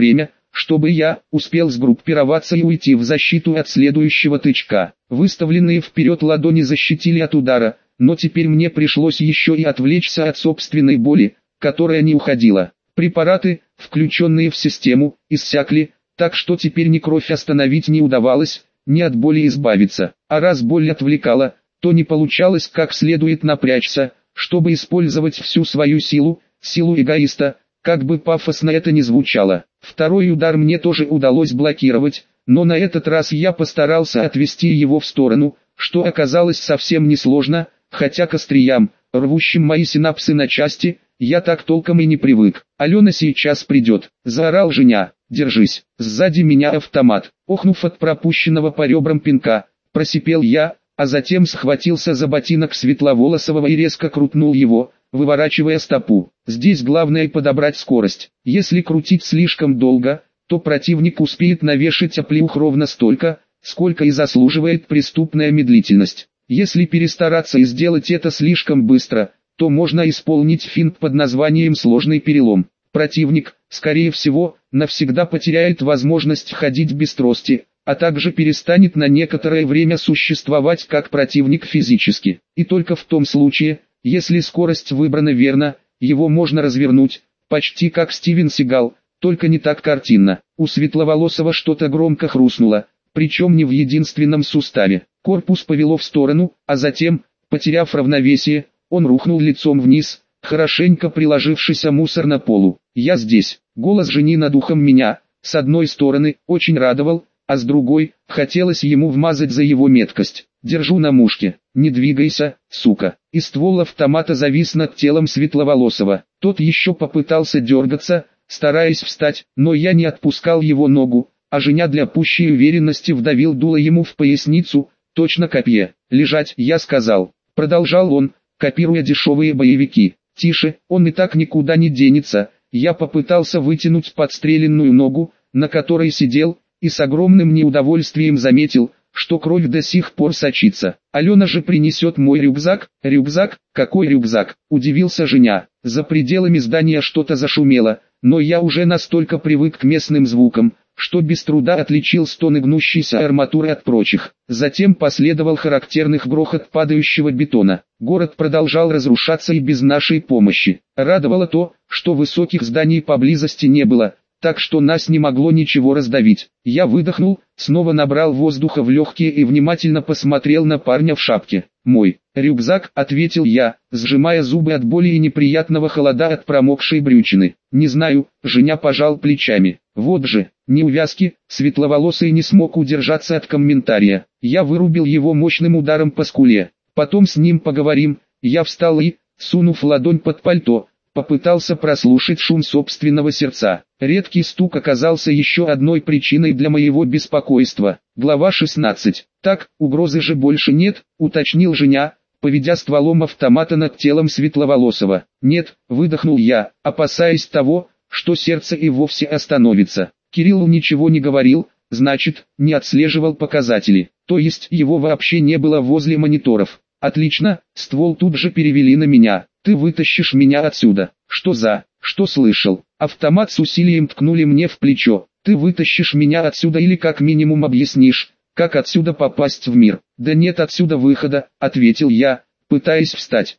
чтобы я успел сгруппироваться и уйти в защиту от следующего тычка. Выставленные вперед ладони защитили от удара, но теперь мне пришлось еще и отвлечься от собственной боли, которая не уходила. Препараты, включенные в систему, иссякли, так что теперь ни кровь остановить не удавалось, ни от боли избавиться. А раз боль отвлекала, то не получалось как следует напрячься, чтобы использовать всю свою силу, силу эгоиста, как бы пафосно это ни звучало. Второй удар мне тоже удалось блокировать, но на этот раз я постарался отвести его в сторону, что оказалось совсем несложно, хотя к остриям, рвущим мои синапсы на части, я так толком и не привык. «Алена сейчас придет», — заорал Женя. «Держись». Сзади меня автомат. Охнув от пропущенного по ребрам пинка, просипел я, а затем схватился за ботинок Светловолосого и резко крутнул его, выворачивая стопу. Здесь главное подобрать скорость. Если крутить слишком долго, то противник успеет навешать оплеух ровно столько, сколько и заслуживает преступная медлительность. Если перестараться и сделать это слишком быстро, то можно исполнить финт под названием «сложный перелом». Противник, скорее всего, навсегда потеряет возможность ходить без трости, а также перестанет на некоторое время существовать как противник физически. И только в том случае, если скорость выбрана верно, его можно развернуть, почти как Стивен Сигал, только не так картинно. У Светловолосого что-то громко хрустнуло, причем не в единственном суставе. Корпус повело в сторону, а затем, потеряв равновесие, он рухнул лицом вниз, хорошенько приложившись о мусор на полу. «Я здесь». Голос Жени над ухом меня, с одной стороны, очень радовал, а с другой, хотелось ему вмазать за его меткость. «Держу на мушке. Не двигайся, сука». И ствол автомата завис над телом Светловолосого. Тот еще попытался дергаться, стараясь встать, но я не отпускал его ногу, а Женя для пущей уверенности вдавил дуло ему в поясницу, точно копье. «Лежать», я сказал. Продолжал он, копируя дешевые боевики. «Тише, он и так никуда не денется». Я попытался вытянуть подстреленную ногу, на которой сидел, и с огромным неудовольствием заметил, что кровь до сих пор сочится. «Алена же принесет мой рюкзак». «Рюкзак? Какой рюкзак?» – удивился Женя. За пределами здания что-то зашумело, но я уже настолько привык к местным звукам, что без труда отличил стоны гнущейся арматуры от прочих. Затем последовал характерный грохот падающего бетона. Город продолжал разрушаться и без нашей помощи. Радовало то, что высоких зданий поблизости не было, так что нас не могло ничего раздавить. Я выдохнул, снова набрал воздуха в легкие и внимательно посмотрел на парня в шапке. «Мой рюкзак», — ответил я, сжимая зубы от боли и неприятного холода от промокшей брючины. «Не знаю», — Женя пожал плечами. «Вот же, неувязки». Светловолосый не смог удержаться от комментария. Я вырубил его мощным ударом по скуле. «Потом с ним поговорим». Я встал и, сунув ладонь под пальто, попытался прослушать шум собственного сердца. Редкий стук оказался еще одной причиной для моего беспокойства. Глава 16. «Так, угрозы же больше нет», — уточнил Женя, поведя стволом автомата над телом Светловолосого. «Нет», — выдохнул я, опасаясь того, что сердце и вовсе остановится. Кириллу ничего не говорил, значит, не отслеживал показатели. То есть его вообще не было возле мониторов. «Отлично», ствол тут же перевели на меня. «Ты вытащишь меня отсюда». «Что за? Что слышал?» Автомат с усилием ткнули мне в плечо. «Ты вытащишь меня отсюда или как минимум объяснишь, как отсюда попасть в мир?» «Да нет отсюда выхода», ответил я, пытаясь встать.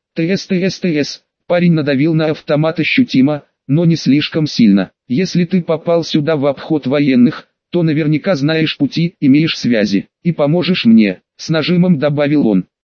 «ТС». Парень надавил на автомат ощутимо, но не слишком сильно. «Если ты попал сюда в обход военных, то наверняка знаешь пути, имеешь связи, и поможешь мне», с нажимом добавил он.